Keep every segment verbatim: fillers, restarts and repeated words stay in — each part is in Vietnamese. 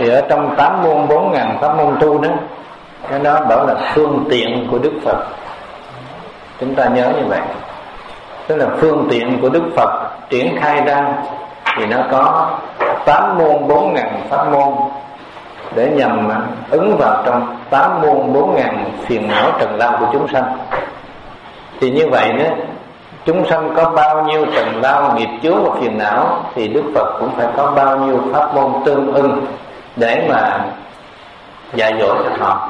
Thì ở trong tám môn bốn ngàn pháp môn tu đó, cái đó bảo là phương tiện của Đức Phật. Chúng ta nhớ như vậy. Tức là phương tiện của Đức Phật triển khai ra thì nó có tám môn bốn ngàn pháp môn để nhằm ứng vào trong tám môn bốn ngàn phiền não trần lao của chúng sanh. Thì như vậy đó, chúng sanh có bao nhiêu trần lao, nghiệp chướng và phiền não thì Đức Phật cũng phải có bao nhiêu pháp môn tương ưng để mà dạy dỗ cho họ.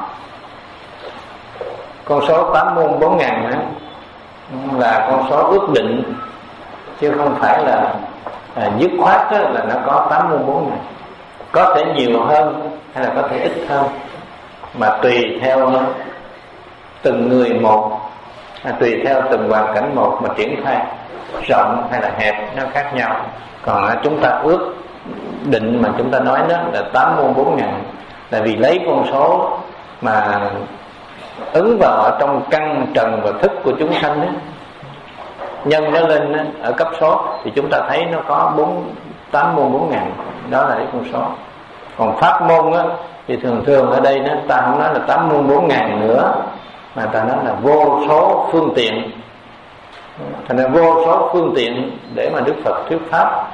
Con số tám môn bốn ngàn đó là con số ước định, chứ không phải là à, dứt khoát đó, là nó có tám môn bốn ngàn. Có thể nhiều hơn hay là có thể ít hơn, mà tùy theo từng người một, à, tùy theo từng hoàn cảnh một mà triển khai rộng hay là hẹp nó khác nhau. Còn à, chúng ta ước định mà chúng ta nói đó là tám môn bốn ngàn, là vì lấy con số mà ứng vào ở trong căn trần và thức của chúng sanh đó, nhân nó lên đó, ở cấp số thì chúng ta thấy nó có bốn tám môn bốn ngàn, đó là cái con số. Còn pháp môn á thì thường thường ở đây đó, ta không nói là tám môn bốn ngàn nữa, mà ta nói là vô số phương tiện. Thành ra vô số phương tiện để mà Đức Phật thuyết pháp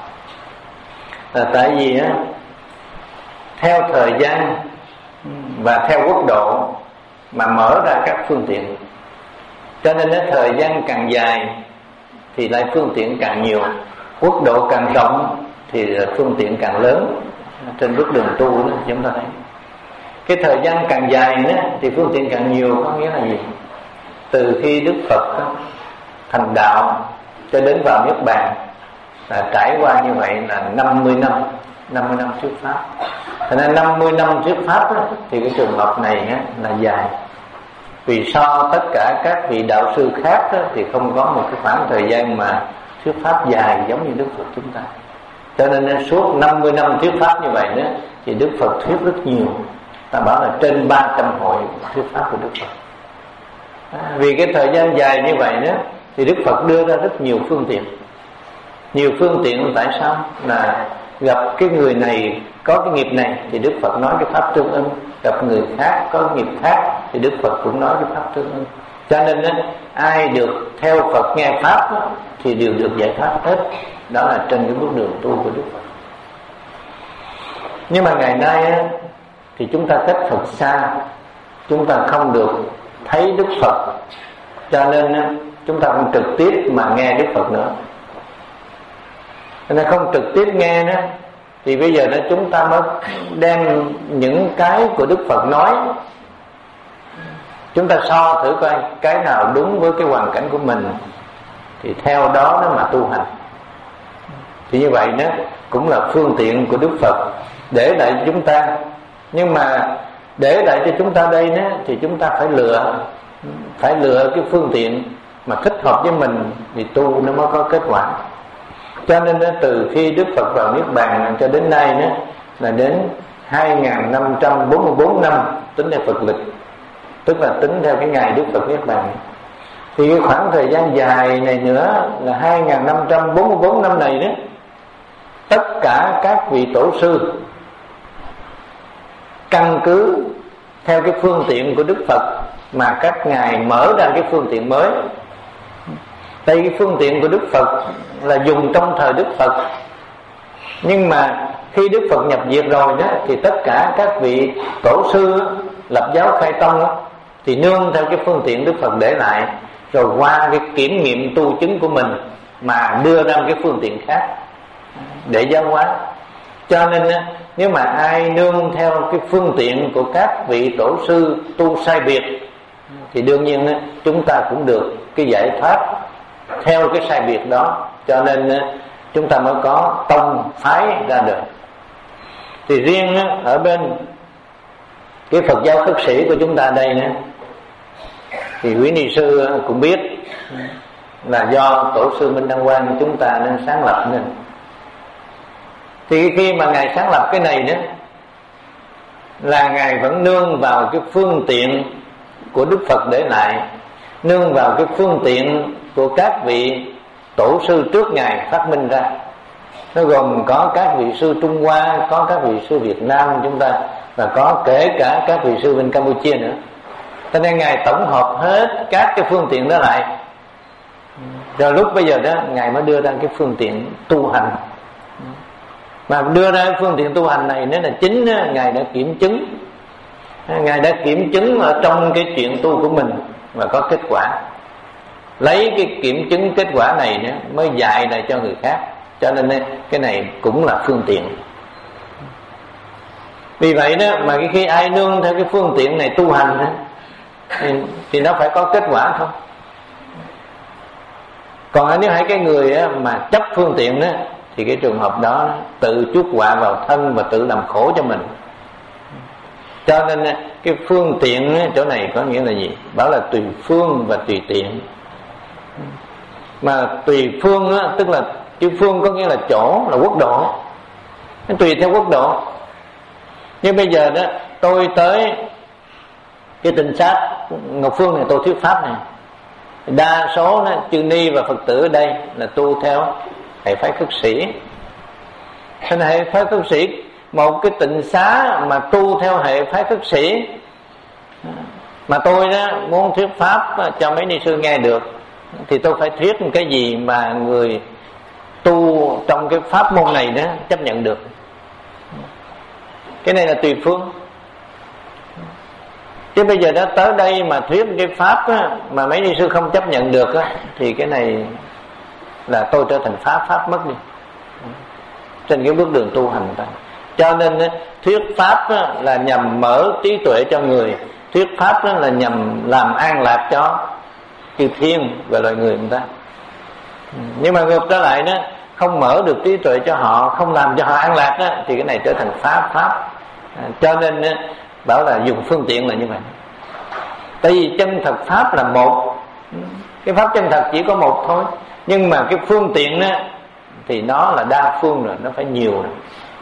là tại vì á, theo thời gian và theo quốc độ mà mở ra các phương tiện. Cho nên á, thời gian càng dài thì lại phương tiện càng nhiều, quốc độ càng rộng thì phương tiện càng lớn. Trên bước đường tu đó chúng ta thấy cái thời gian càng dài đó, thì phương tiện càng nhiều. Có nghĩa là gì? Từ khi Đức Phật đó, thành đạo cho đến vào Niết Bàn là trải qua như vậy là năm mươi năm, năm mươi năm thuyết pháp. Thành ra năm mươi năm thuyết pháp đó, thì cái trường hợp này đó, là dài. Vì so tất cả các vị đạo sư khác đó, thì không có một cái khoảng thời gian mà thuyết pháp dài giống như Đức Phật chúng ta. Cho nên suốt năm mươi năm thuyết pháp như vậy đó, thì Đức Phật thuyết rất nhiều. Ta bảo là trên ba trăm hội thuyết pháp của Đức Phật. À, vì cái thời gian dài như vậy đó, thì Đức Phật đưa ra rất nhiều phương tiện. Nhiều phương tiện tại sao? Là gặp cái người này có cái nghiệp này thì Đức Phật nói cái pháp tương ưng, gặp người khác có nghiệp khác thì Đức Phật cũng nói cái pháp tương ưng. Cho nên đó, ai được theo Phật nghe pháp đó, thì đều được giải thoát hết. Đó là trên cái bước đường tu của Đức Phật. Nhưng mà ngày nay á, thì chúng ta cách Phật xa, chúng ta không được thấy Đức Phật, cho nên á, chúng ta không trực tiếp mà nghe Đức Phật nữa. Cho nên không trực tiếp nghe đó, thì bây giờ đó chúng ta mới đem những cái của Đức Phật nói, chúng ta so thử coi cái nào đúng với cái hoàn cảnh của mình thì theo đó nó mà tu hành. Thì như vậy đó cũng là phương tiện của Đức Phật để lại cho chúng ta. Nhưng mà để lại cho chúng ta đây đó, thì chúng ta phải lựa, phải lựa cái phương tiện mà thích hợp với mình thì tu nó mới có kết quả. Cho nên đó, từ khi Đức Phật vào Niết Bàn cho đến nay đó, là đến hai nghìn năm trăm bốn mươi bốn năm tính theo Phật lịch, tức là tính theo cái ngày Đức Phật Niết Bàn. Thì cái khoảng thời gian dài này nữa là hai nghìn năm trăm bốn mươi bốn năm này đó, tất cả các vị tổ sư căn cứ theo cái phương tiện của Đức Phật mà các ngài mở ra cái phương tiện mới. Đây cái phương tiện của Đức Phật là dùng trong thời Đức Phật, nhưng mà khi Đức Phật nhập diệt rồi đó, thì tất cả các vị tổ sư lập giáo khai tông đó, thì nương theo cái phương tiện Đức Phật để lại, rồi qua cái kiểm nghiệm tu chứng của mình mà đưa ra cái phương tiện khác để giáo hóa. Cho nên nếu mà ai nương theo cái phương tiện của các vị tổ sư tu sai biệt thì đương nhiên chúng ta cũng được cái giải thoát theo cái sai biệt đó. Cho nên chúng ta mới có tông phái ra đời. Thì riêng ở bên cái Phật giáo khất sĩ của chúng ta đây nữa, thì quý ni sư cũng biết là do tổ sư Minh Đăng Quang chúng ta nên sáng lập nên. Thì khi mà ngài sáng lập cái này nữa là ngài vẫn nương vào cái phương tiện của Đức Phật để lại, nương vào cái phương tiện của các vị tổ sư trước ngài phát minh ra. Nó gồm có các vị sư Trung Hoa, có các vị sư Việt Nam chúng ta, và có kể cả các vị sư bên Campuchia nữa. Cho nên Ngài tổng hợp hết các cái phương tiện đó lại, rồi lúc bây giờ đó Ngài mới đưa ra cái phương tiện tu hành. Mà đưa ra phương tiện tu hành này nếu là chính Ngài đã kiểm chứng, Ngài đã kiểm chứng ở trong cái chuyện tu của mình và có kết quả. Lấy cái kiểm chứng kết quả này nữa mới dạy lại cho người khác. Cho nên cái này cũng là phương tiện. Vì vậy đó mà cái khi ai nương theo cái phương tiện này tu hành đó, thì, thì nó phải có kết quả không. Còn nếu hai cái người á, mà chấp phương tiện đó, thì cái trường hợp đó tự chuốc họa vào thân và tự làm khổ cho mình. Cho nên cái phương tiện chỗ này có nghĩa là gì? Bảo là tùy phương và tùy tiện. Mà tùy phương á, tức là chữ phương có nghĩa là chỗ, là quốc độ. Nó tùy theo quốc độ. Nhưng bây giờ đó tôi tới cái tinh sát Ngọc Phương này, tôi thuyết pháp này, đa số đó, chư ni và Phật tử ở đây là tu theo hệ phái khất sĩ. Thế này hệ phái khất sĩ, một cái tịnh xá mà tu theo hệ phái khất sĩ, mà tôi đó muốn thuyết pháp cho mấy ni sư nghe được, thì tôi phải thuyết một cái gì mà người tu trong cái pháp môn này đó chấp nhận được. Cái này là tùy phương. Chứ bây giờ đó tới đây mà thuyết cái pháp á, mà mấy ni sư không chấp nhận được á, thì cái này là tôi trở thành pháp pháp mất đi trên cái bước đường tu hành ta. Cho nên á, thuyết pháp á, là nhằm mở trí tuệ cho người. Thuyết pháp á, là nhằm làm an lạc cho chư thiên và loài người người ta. Nhưng mà ngược trở lại đó, không mở được trí tuệ cho họ, không làm cho họ an lạc đó, thì cái này trở thành pháp pháp. Cho nên đó, bảo là dùng phương tiện là như vậy. Tại vì chân thật pháp là một, cái pháp chân thật chỉ có một thôi. Nhưng mà cái phương tiện đó, thì nó là đa phương rồi, nó phải nhiều rồi.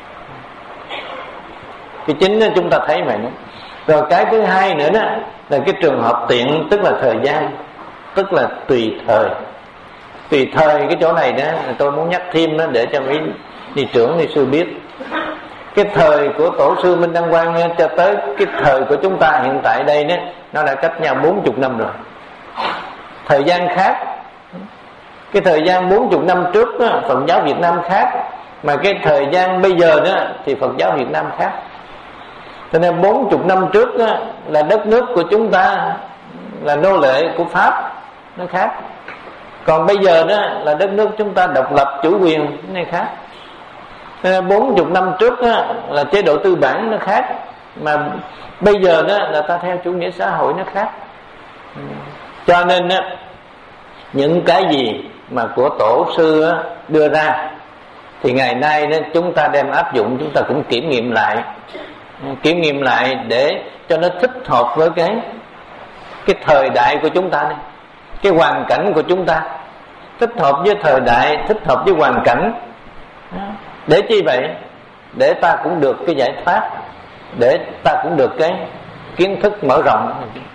Cái chính đó chúng ta thấy vậy đó. Rồi cái thứ hai nữa đó là cái trường hợp tiện, tức là thời gian, tức là tùy thời. Tùy thời cái chỗ này đó tôi muốn nhắc thêm đó để cho mấy ni trưởng ni sư biết. Cái thời của tổ sư Minh Đăng Quang cho tới cái thời của chúng ta hiện tại đây đó, nó đã cách nhau bốn mươi năm rồi. Thời gian khác. Cái thời gian bốn mươi năm trước đó, Phật giáo Việt Nam khác. Mà cái thời gian bây giờ đó thì Phật giáo Việt Nam khác. Cho nên bốn mươi năm trước đó, là đất nước của chúng ta là nô lệ của Pháp, nó khác. Còn bây giờ đó là đất nước chúng ta độc lập chủ quyền, cái này khác. bốn mươi năm trước đó, là chế độ tư bản nó khác. Mà bây giờ đó là ta theo chủ nghĩa xã hội nó khác. Cho nên đó, những cái gì mà của tổ sư đưa ra thì ngày nay đó, chúng ta đem áp dụng, chúng ta cũng kiểm nghiệm lại. Kiểm nghiệm lại để cho nó thích hợp với cái cái thời đại của chúng ta này, cái hoàn cảnh của chúng ta, thích hợp với thời đại, thích hợp với hoàn cảnh. Để chi vậy? Để ta cũng được cái giải thoát, để ta cũng được cái kiến thức mở rộng.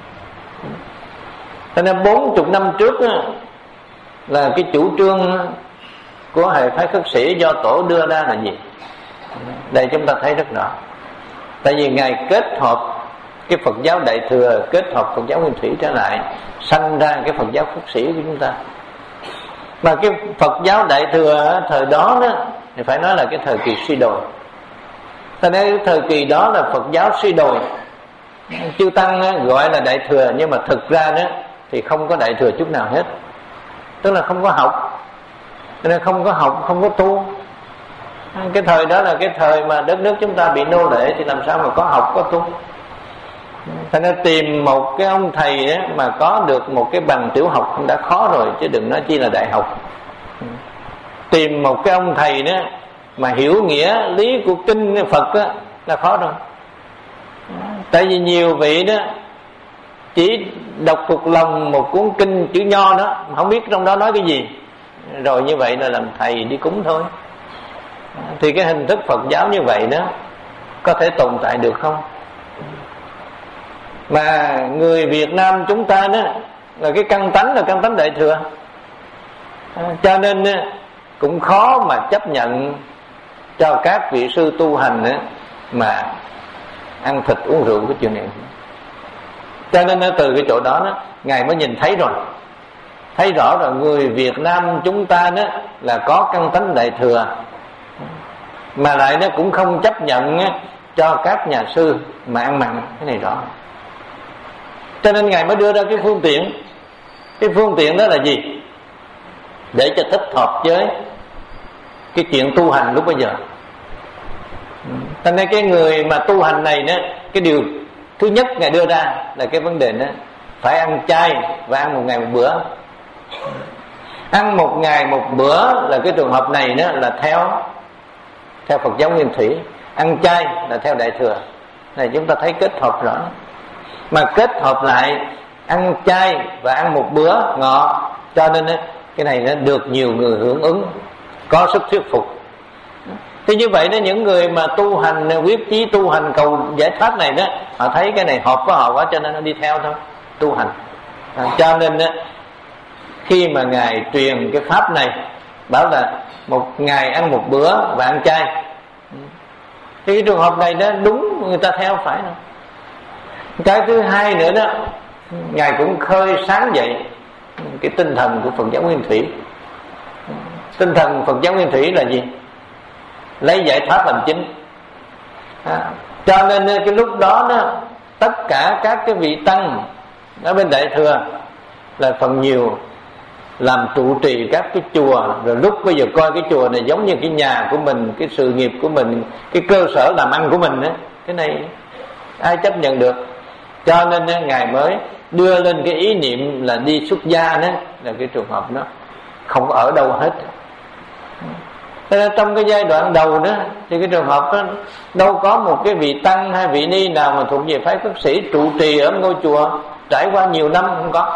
Cho nên bốn mươi năm trước là cái chủ trương của hệ phái khất sĩ do tổ đưa ra là gì? Đây chúng ta thấy rất rõ. Tại vì Ngài kết hợp cái Phật giáo Đại Thừa, kết hợp Phật giáo Nguyên Thủy trở lại, sanh ra cái Phật giáo khất sĩ của chúng ta. Mà cái Phật giáo Đại Thừa thời đó đó thì phải nói là cái thời kỳ suy đồi. Cho nên cái thời kỳ đó là Phật giáo suy đồi. Chư Tăng gọi là Đại Thừa, nhưng mà thực ra đó thì không có Đại Thừa chút nào hết. Tức là không có học. Cho nên không có học, không có tu. Cái thời đó là cái thời mà đất nước chúng ta bị nô lệ, thì làm sao mà có học, có tu. Cho nên tìm một cái ông thầy đó mà có được một cái bằng tiểu học đã khó rồi, chứ đừng nói chi là đại học. Tìm một cái ông thầy đó mà hiểu nghĩa lý của kinh Phật đó, là khó rồi. Tại vì nhiều vị đó chỉ đọc thuộc lòng một cuốn kinh chữ nho đó, không biết trong đó nói cái gì, rồi như vậy là làm thầy đi cúng thôi. Thì cái hình thức Phật giáo như vậy đó có thể tồn tại được không? Mà người Việt Nam chúng ta đó là cái căn tánh là căn tánh Đại Thừa. Cho nên cũng khó mà chấp nhận cho các vị sư tu hành á, mà ăn thịt uống rượu cái chuyện này. Cho nên từ cái chỗ đó, đó Ngài mới nhìn thấy rồi, thấy rõ rồi người Việt Nam chúng ta đó là có căn tánh đại thừa, mà lại nó cũng không chấp nhận á, cho các nhà sư mà ăn mặn. Cái này rõ. Cho nên Ngài mới đưa ra cái phương tiện. Cái phương tiện đó là gì? Để cho thích hợp với cái chuyện tu hành lúc bây giờ. Cho nên cái người mà tu hành này đó, cái điều thứ nhất Ngài đưa ra là cái vấn đề đó phải ăn chay và ăn một ngày một bữa. Ăn một ngày một bữa là cái trường hợp này đó là theo theo Phật giáo Nguyên Thủy. Ăn chay là theo Đại Thừa. Này chúng ta thấy kết hợp rõ. Mà kết hợp lại ăn chay và ăn một bữa ngọt, cho nên đó, cái này nó được nhiều người hưởng ứng, có sức thuyết phục. Thì như vậy đó, những người mà tu hành, quyết chí tu hành cầu giải thoát này đó, họ thấy cái này hợp với họ quá, cho nên nó đi theo thôi, tu hành. À, cho nên đó, khi mà Ngài truyền cái pháp này, bảo là một ngày ăn một bữa và ăn chay, thì cái trường hợp này đó đúng người ta theo phải đâu. Cái thứ hai nữa đó, Ngài cũng khơi sáng dậy cái tinh thần của Phật giáo Nguyên Thủy. Tinh thần Phật giáo Nguyên Thủy là gì? Lấy giải thoát làm chính. À, cho nên cái lúc đó đó, tất cả các cái vị tăng ở bên Đại Thừa là phần nhiều làm trụ trì các cái chùa. Rồi lúc bây giờ coi cái chùa này giống như cái nhà của mình, cái sự nghiệp của mình, cái cơ sở làm ăn của mình đó. Cái này ai chấp nhận được. Cho nên Ngài mới đưa lên cái ý niệm là đi xuất gia đó, là cái trường hợp đó không có ở đâu hết. Thế nên trong cái giai đoạn đầu đó thì cái trường hợp đó đâu có một cái vị tăng hay vị ni nào mà thuộc về phái cất sĩ trụ trì ở ngôi chùa trải qua nhiều năm, không có.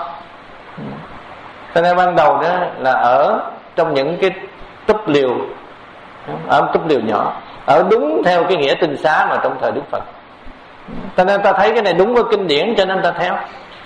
Thế nên ban đầu đó là ở trong những cái túp liều, ở túp liều nhỏ, ở đúng theo cái nghĩa tinh xá mà trong thời Đức Phật. Cho nên ta thấy cái này đúng với kinh điển, cho nên ta theo.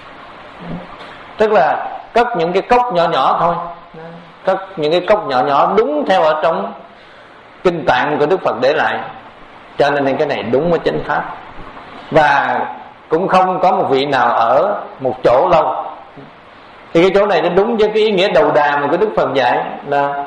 Tức là cất những cái cốc nhỏ nhỏ thôi, cất những cái cốc nhỏ nhỏ đúng theo ở trong kinh tạng của Đức Phật để lại. Cho nên cái này đúng với chánh pháp. Và cũng không có một vị nào ở một chỗ lâu. Thì cái chỗ này nó đúng với cái ý nghĩa đầu đà mà của Đức Phật dạy là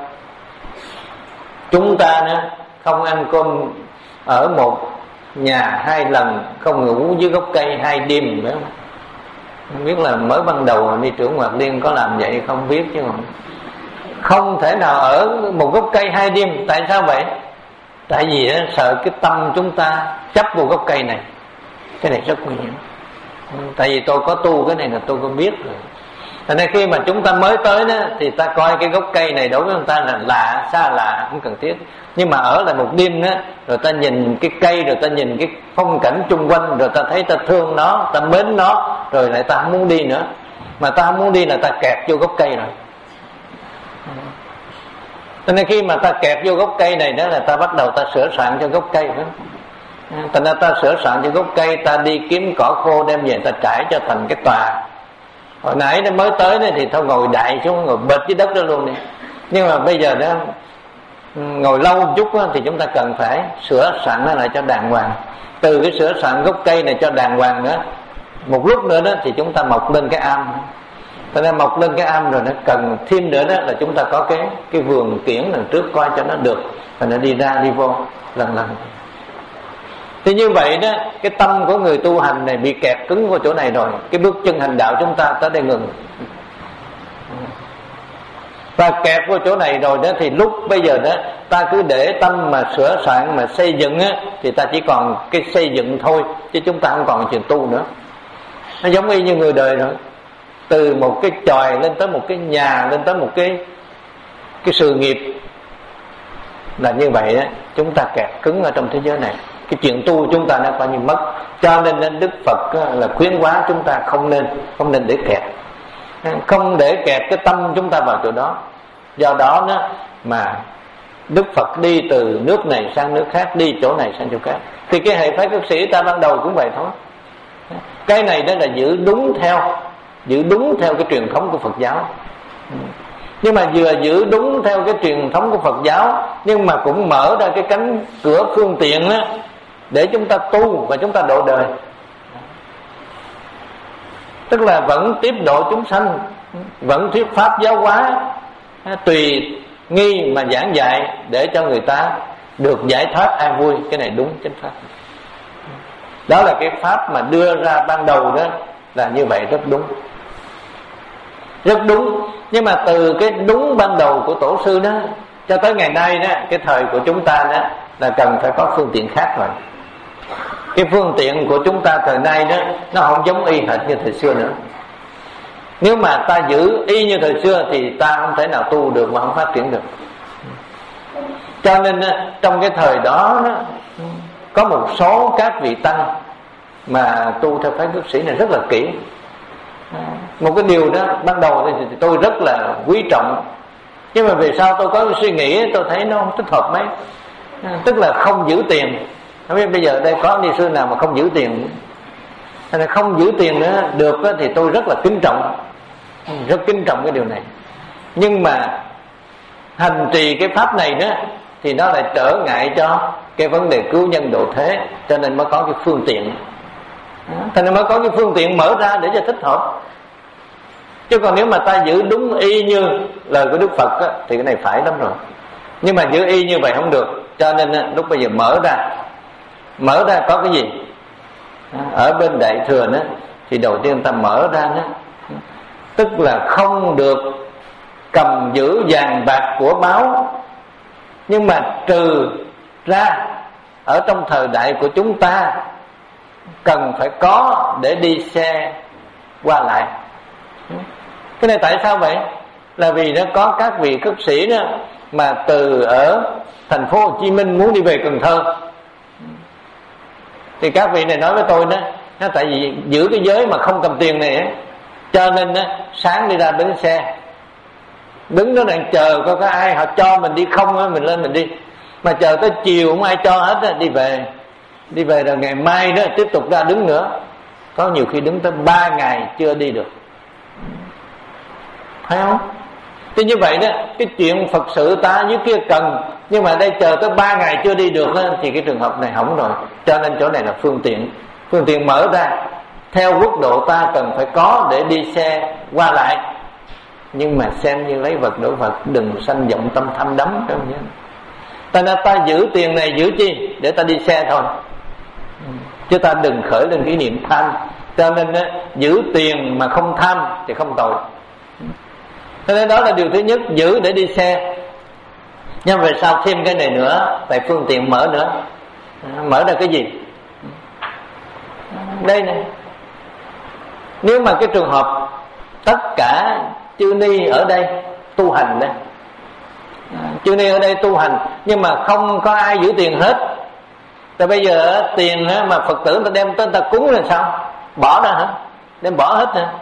chúng ta nữa không ăn cơm ở một nhà hai lần, không ngủ dưới gốc cây hai đêm nữa. Không biết là mới ban đầu ni trưởng Hoạt Liên có làm vậy không biết, chứ không không thể nào ở một gốc cây hai đêm. Tại sao vậy? Tại vì đó, sợ cái tâm chúng ta chấp vào gốc cây này. Cái này rất nguy hiểm. Tại vì tôi có tu cái này là tôi có biết rồi. Thành nên khi mà chúng ta mới tới đó, thì ta coi cái gốc cây này đối với người ta là lạ, xa lạ, không cần thiết. Nhưng mà ở lại một đêm đó, rồi ta nhìn cái cây, rồi ta nhìn cái phong cảnh chung quanh, rồi ta thấy ta thương nó, ta mến nó, rồi lại ta không muốn đi nữa. Mà ta không muốn đi là ta kẹt vô gốc cây rồi. Cho nên khi mà ta kẹt vô gốc cây này đó là ta bắt đầu ta sửa soạn cho gốc cây đó. Thành ra ta sửa soạn cho gốc cây, ta đi kiếm cỏ khô đem về ta trải cho thành cái tòa. Hồi nãy nó mới tới đó thì thôi ngồi đại xuống, ngồi bệt dưới đất đó luôn đi. Nhưng mà bây giờ đó ngồi lâu một chút đó, thì chúng ta cần phải sửa soạn nó lại cho đàng hoàng. Từ cái sửa soạn gốc cây này cho đàng hoàng nữa, một lúc nữa đó thì chúng ta mọc lên cái am. Cho nên mọc lên cái am rồi nó cần thêm nữa đó là chúng ta có cái cái vườn kiển đằng trước coi cho nó được, rồi nó đi ra đi vô lần lần. Thì như vậy đó, cái tâm của người tu hành này bị kẹt cứng vào chỗ này rồi. Cái bước chân hành đạo chúng ta tới đây ngừng. Và kẹt vào chỗ này rồi đó, thì lúc bây giờ đó ta cứ để tâm mà sửa soạn mà xây dựng á, thì ta chỉ còn cái xây dựng thôi, chứ chúng ta không còn chuyện tu nữa. Nó giống y như người đời rồi. Từ một cái chòi lên tới một cái nhà, lên tới một cái cái sự nghiệp là như vậy đó. Chúng ta kẹt cứng ở trong thế giới này. Cái chuyện tu chúng ta nó coi như mất. Cho nên, nên Đức Phật là khuyến hóa chúng ta không nên không nên để kẹt, không để kẹt cái tâm chúng ta vào chỗ đó. Do đó đó mà Đức Phật đi từ nước này sang nước khác, đi chỗ này sang chỗ khác. Thì cái hệ phái cất sĩ ta ban đầu cũng vậy thôi. Cái này đó là giữ đúng theo giữ đúng theo cái truyền thống của Phật giáo. nhưng mà vừa giữ đúng theo cái truyền thống của Phật giáo, nhưng mà cũng mở ra cái cánh cửa phương tiện đó, để chúng ta tu và chúng ta độ đời. Tức là vẫn tiếp độ chúng sanh, vẫn thuyết pháp giáo hóa, tùy nghi mà giảng dạy để cho người ta được giải thoát an vui. Cái này đúng chánh pháp. Đó là cái pháp mà đưa ra ban đầu đó, là như vậy, rất đúng, rất đúng. Nhưng mà từ cái đúng ban đầu của tổ sư đó cho tới ngày nay đó, cái thời của chúng ta đó là cần phải có phương tiện khác rồi. Cái phương tiện của chúng ta thời nay đó nó không giống y hệt như thời xưa nữa. Nếu mà ta giữ y như thời xưa thì ta không thể nào tu được mà không phát triển được. Cho nên trong cái thời đó, đó có một số các vị tăng mà tu theo phái cư sĩ này rất là kỹ. Một cái điều đó ban đầu thì tôi rất là quý trọng, nhưng mà về sau tôi có suy nghĩ, tôi thấy nó không thích hợp mấy. Tức là không giữ tiền. Không biết bây giờ đây có ni sư nào mà không giữ tiền. Nên không giữ tiền nữa được thì tôi rất là kính trọng, rất kính trọng cái điều này. Nhưng mà hành trì cái pháp này đó thì nó lại trở ngại cho cái vấn đề cứu nhân độ thế, cho nên mới có cái phương tiện. Cho nên mới có cái phương tiện mở ra để cho thích hợp. Chứ còn nếu mà ta giữ đúng y như lời của Đức Phật á, thì cái này phải lắm rồi. Nhưng mà giữ y như vậy không được. Cho nên á, lúc bây giờ mở ra, mở ra có cái gì? Ở bên Đại Thừa đó, thì đầu tiên ta mở ra đó, tức là không được cầm giữ vàng bạc của báo. Nhưng mà trừ ra ở trong thời đại của chúng ta cần phải có để đi xe qua lại. Cái này tại sao vậy? Là vì nó có các vị cất sĩ đó mà từ ở thành phố Hồ Chí Minh muốn đi về Cần Thơ, thì các vị này nói với tôi đó, nó tại vì giữ cái giới mà không cầm tiền này ấy, cho nên đó, sáng đi ra bến xe, đứng đó đang chờ coi có ai họ cho mình đi không á, mình lên mình đi. Mà chờ tới chiều không ai cho hết á, đi về. Đi về rồi ngày mai đó tiếp tục ra đứng nữa. Có nhiều khi đứng tới ba ngày chưa đi được. Thấy không? Thì như vậy đó, cái chuyện Phật sự ta dưới kia cần, nhưng mà đây chờ tới ba ngày chưa đi được đó, thì cái trường hợp này hỏng rồi. Cho nên chỗ này là phương tiện. Phương tiện mở ra theo quốc độ ta cần phải có để đi xe qua lại. Nhưng mà xem như lấy vật đổi vật, đừng sanh vọng tâm tham đắm. Ta nên ta giữ tiền này giữ chi? Để ta đi xe thôi, chứ ta đừng khởi lên cái niệm tham. Cho nên á, giữ tiền mà không tham thì không tội. Cho nên đó là điều thứ nhất, giữ để đi xe. Nhưng về sau thêm cái này nữa, tại phương tiện mở nữa. Mở ra cái gì? Đây này, nếu mà cái trường hợp tất cả chư ni ở đây tu hành đây, chư ni ở đây tu hành nhưng mà không có ai giữ tiền hết. Tại bây giờ tiền mà Phật tử người ta đem tới người ta cúng là sao? Bỏ ra hả? Đem bỏ hết hả?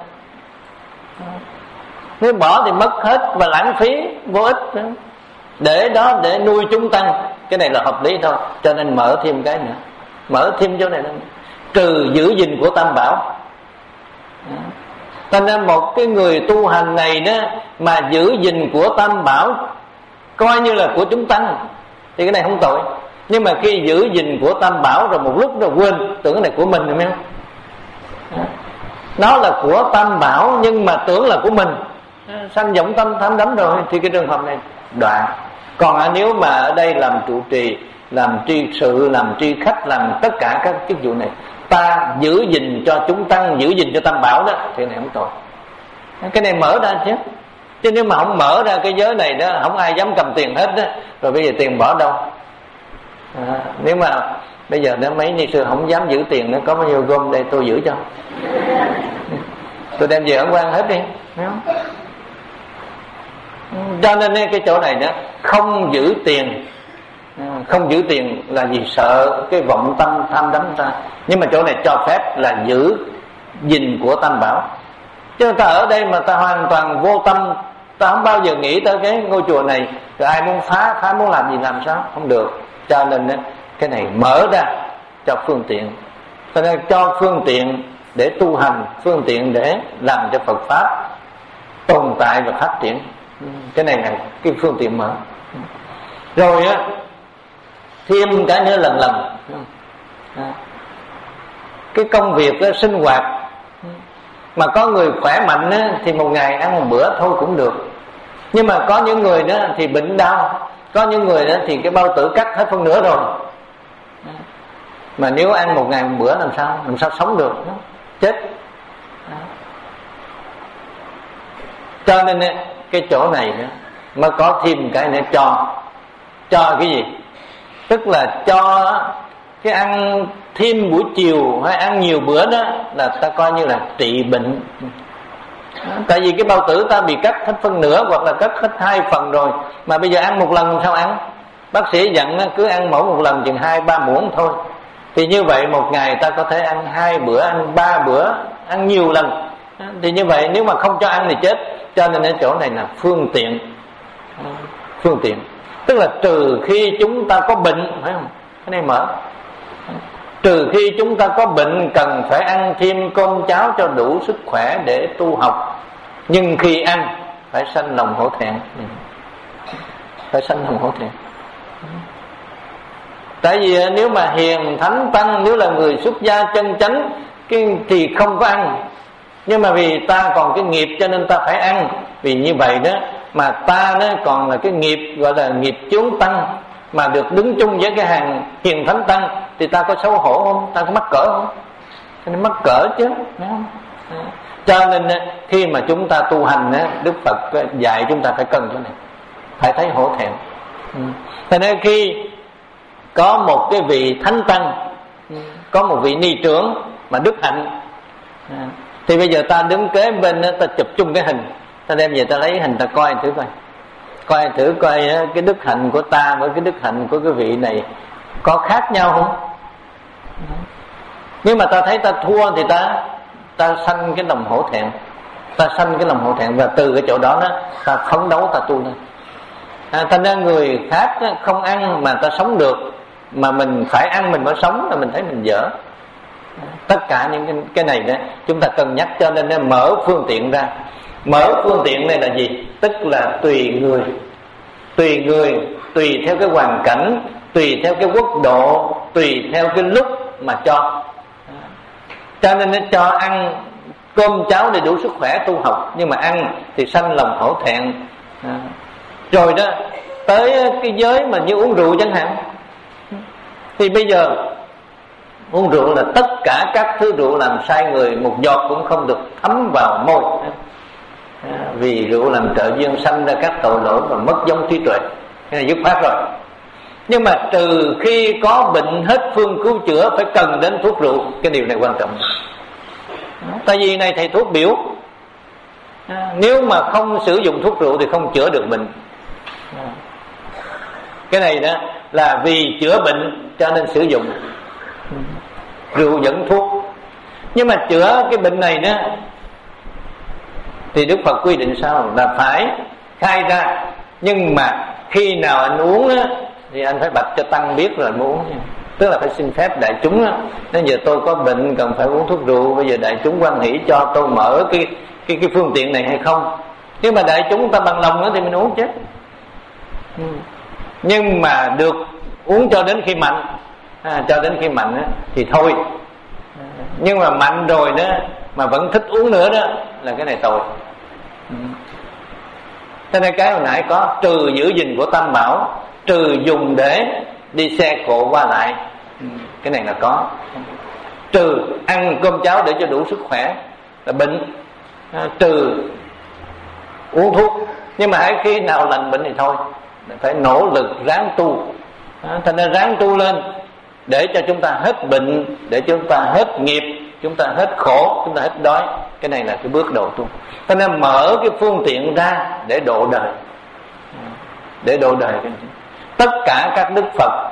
Nếu bỏ thì mất hết và lãng phí vô ích nữa. Để đó để nuôi chúng tăng, cái này là hợp lý thôi. Cho nên mở thêm cái nữa, mở thêm chỗ này nữa. Trừ giữ gìn của Tam Bảo. Cho nên một cái người tu hành này đó mà giữ gìn của Tam Bảo coi như là của chúng tăng thì cái này không tội. Nhưng mà khi giữ gìn của Tam Bảo rồi một lúc rồi quên, tưởng cái này của mình, hiểu không? Nó là của Tam Bảo nhưng mà tưởng là của mình, sanh vọng tâm tham đắm rồi, thì cái trường hợp này đoạn. Còn nếu mà ở đây làm trụ trì, làm tri sự, làm tri khách, làm tất cả các chức vụ này, ta giữ gìn cho chúng tăng, giữ gìn cho Tam Bảo đó, thì này không tội. Cái này mở ra chứ. Chứ nếu mà không mở ra cái giới này đó, không ai dám cầm tiền hết đó. Rồi bây giờ tiền bỏ đâu? À, nếu mà bây giờ nếu mấy ni sư không dám giữ tiền, nó có bao nhiêu gom đây tôi giữ cho, tôi đem về ở quan hết đi. Cho nên cái chỗ này đó, không giữ tiền, không giữ tiền là vì sợ cái vọng tâm tham đắm ta. Nhưng mà chỗ này cho phép là giữ gìn của Tam Bảo. Chứ ta ở đây mà ta hoàn toàn vô tâm, ta không bao giờ nghĩ tới cái ngôi chùa này, rồi ai muốn phá, phá muốn làm gì làm sao, không được. Cho nên cái này mở ra cho phương tiện. Cho nên cho phương tiện để tu hành, phương tiện để làm cho Phật Pháp tồn tại và phát triển. Cái này là cái phương tiện mở. Rồi á, thêm cái nữa lần lần cái công việc á, sinh hoạt mà có người khỏe mạnh á, thì một ngày ăn một bữa thôi cũng được. Nhưng mà có những người đó thì bệnh đau, có những người đó thì cái bao tử cắt hết phân nửa rồi, mà nếu ăn một ngày một bữa làm sao làm sao sống được, chết. Cho nên cái chỗ này nữa mới có thêm cái nữa, cho cho cái gì, tức là cho cái ăn thêm buổi chiều hay ăn nhiều bữa đó là ta coi như là trị bệnh. Tại vì cái bao tử ta bị cắt hết phân nửa hoặc là cắt hết hai phần rồi, mà bây giờ ăn một lần sao ăn? Bác sĩ dặn cứ ăn mỗi một lần chừng hai ba muỗng thôi. Thì như vậy một ngày ta có thể ăn hai bữa, ăn ba bữa, ăn nhiều lần. Thì như vậy nếu mà không cho ăn thì chết. Cho nên ở chỗ này là phương tiện. Phương tiện tức là trừ khi chúng ta có bệnh, phải không? Cái này mở. Trừ khi chúng ta có bệnh cần phải ăn thêm cơm cháo cho đủ sức khỏe để tu học. Nhưng khi ăn phải sanh lòng hổ thẹn. Phải sanh lòng hổ thẹn. Tại vì nếu mà hiền thánh tăng, nếu là người xuất gia chân chánh thì không có ăn. Nhưng mà vì ta còn cái nghiệp cho nên ta phải ăn. Vì như vậy đó mà ta đó còn là cái nghiệp gọi là nghiệp chướng tăng, mà được đứng chung với cái hàng hiền thánh tăng thì ta có xấu hổ không? Ta có mắc cỡ không? Cho nên mắc cỡ chứ, đúng không? Cho nên khi mà chúng ta tu hành, Đức Phật dạy chúng ta phải cần cái này, phải thấy hổ thẹn. Cho nên khi có một cái vị thánh tăng, có một vị ni trưởng mà đức hạnh, thì bây giờ ta đứng kế bên, ta chụp chung cái hình, ta đem về ta lấy hình ta coi thử coi, coi thử coi cái đức hạnh của ta với cái đức hạnh của cái vị này có khác nhau không. Nếu mà ta thấy ta thua thì ta ta sanh cái lòng hổ thẹn, ta sanh cái lòng hổ thẹn, và từ cái chỗ đó đó ta phấn đấu ta tu lên. À, thành ra người khác không ăn mà ta sống được, mà mình phải ăn mình mới sống là mình thấy mình dở. Tất cả những cái, cái này đó chúng ta cân nhắc, cho nên nó mở phương tiện ra. Mở phương tiện này là gì? Tức là tùy người, tùy người, tùy theo cái hoàn cảnh, tùy theo cái quốc độ, tùy theo cái lúc mà cho. Cho nên nó cho ăn cơm cháo để đủ sức khỏe tu học, nhưng mà ăn thì sanh lòng hổ thẹn. À, rồi đó tới cái giới mà như uống rượu chẳng hạn, thì bây giờ uống rượu là tất cả các thứ rượu làm sai người, một giọt cũng không được thấm vào môi. À, vì rượu làm trợ duyên sanh ra các tội lỗi và mất giống trí tuệ. Cái này dứt khoát rồi. Nhưng mà trừ khi có bệnh hết phương cứu chữa phải cần đến thuốc rượu, cái điều này quan trọng. Tại vì này thầy thuốc biểu, à, nếu mà không sử dụng thuốc rượu thì không chữa được bệnh. À, cái này đó là vì chữa bệnh cho nên sử dụng rượu dẫn thuốc. Nhưng mà chữa cái bệnh này đó thì Đức Phật quy định sao? Là phải khai ra. Nhưng mà khi nào anh uống á, thì anh phải bạch cho tăng biết rồi mới uống. Tức là phải xin phép đại chúng á. Nếu giờ tôi có bệnh cần phải uống thuốc rượu, bây giờ đại chúng hoan hỷ cho tôi mở cái cái cái phương tiện này hay không? Nếu mà đại chúng ta bằng lòng á thì mình uống chứ. Ừ. Nhưng mà được uống cho đến khi mạnh, à, cho đến khi mạnh á, thì thôi. Nhưng mà mạnh rồi đó mà vẫn thích uống nữa đó là cái này tội. Ừ. Cho nên cái hồi nãy có trừ giữ gìn của Tam Bảo, trừ dùng để đi xe cộ qua lại, ừ. cái này là có. Trừ ăn cơm cháo để cho đủ sức khỏe là bệnh, à, trừ uống thuốc. Nhưng mà hãy khi nào lành bệnh thì thôi, phải nỗ lực ráng tu. À, thành ra ráng tu lên để cho chúng ta hết bệnh, để chúng ta hết nghiệp, chúng ta hết khổ, chúng ta hết đói. Cái này là cái bước đầu tu. Cho nên mở cái phương tiện ra để độ đời, để độ đời. Tất cả các đức Phật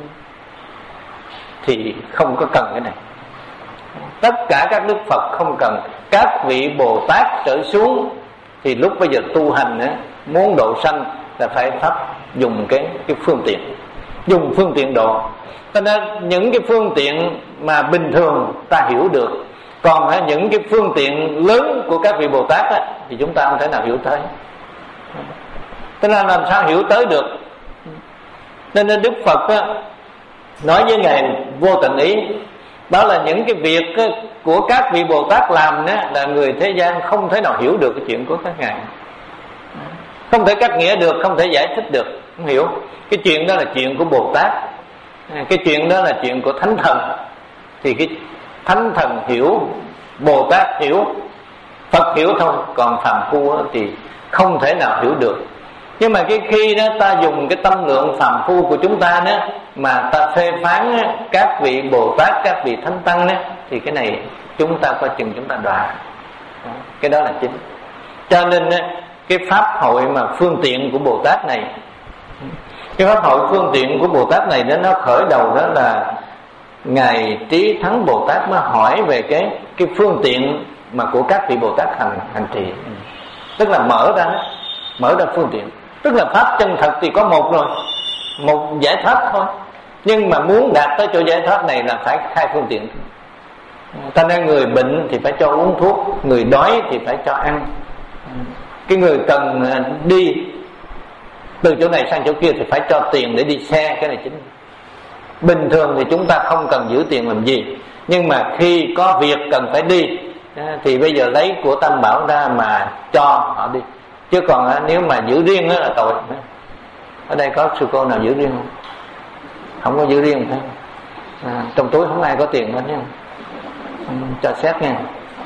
thì không có cần cái này. Tất cả các đức Phật không cần. Các vị Bồ Tát trở xuống thì lúc bây giờ tu hành á, muốn độ sanh là phải pháp dùng cái cái phương tiện, dùng phương tiện độ. Cho nên những cái phương tiện mà bình thường ta hiểu được, còn những cái phương tiện lớn của các vị Bồ Tát á, thì chúng ta không thể nào hiểu tới. Tức là làm sao hiểu tới được. Nên Đức Phật á, nói với Ngài vô tình ý, đó là những cái việc của các vị Bồ Tát làm đó, là người thế gian không thể nào hiểu được cái chuyện của các ngài, không thể cắt nghĩa được, không thể giải thích được, không hiểu. Cái chuyện đó là chuyện của Bồ Tát, cái chuyện đó là chuyện của Thánh Thần. Thì cái Thánh Thần hiểu, Bồ Tát hiểu, Phật hiểu thôi. Còn phàm phu thì không thể nào hiểu được. Nhưng mà cái khi đó ta dùng cái tâm lượng phàm phu của chúng ta đó mà ta phê phán các vị Bồ Tát, các vị Thánh Tăng đó, thì cái này chúng ta coi chừng chúng ta đọa. Cái đó là chính. Cho nên cái pháp hội mà phương tiện của Bồ Tát này, cái pháp hội phương tiện của Bồ Tát này đó, nó khởi đầu đó là Ngài Trí Thắng Bồ Tát mới hỏi về cái cái phương tiện mà của các vị Bồ Tát hành hành trì, tức là mở ra mở ra phương tiện. Tức là pháp chân thật thì có một rồi, một giải thoát thôi. Nhưng mà muốn đạt tới chỗ giải thoát này là phải khai phương tiện. Ta nên người bệnh thì phải cho uống thuốc, người đói thì phải cho ăn, cái người cần đi từ chỗ này sang chỗ kia thì phải cho tiền để đi xe. Cái này chính. Bình thường thì chúng ta không cần giữ tiền làm gì, nhưng mà khi có việc cần phải đi thì bây giờ lấy của Tam Bảo ra mà cho họ đi. Chứ còn nếu mà giữ riêng là tội. Ở đây có sư cô nào giữ riêng không? Không có giữ riêng phải. À, trong túi không ai có tiền hết nhé. Cho xét nha.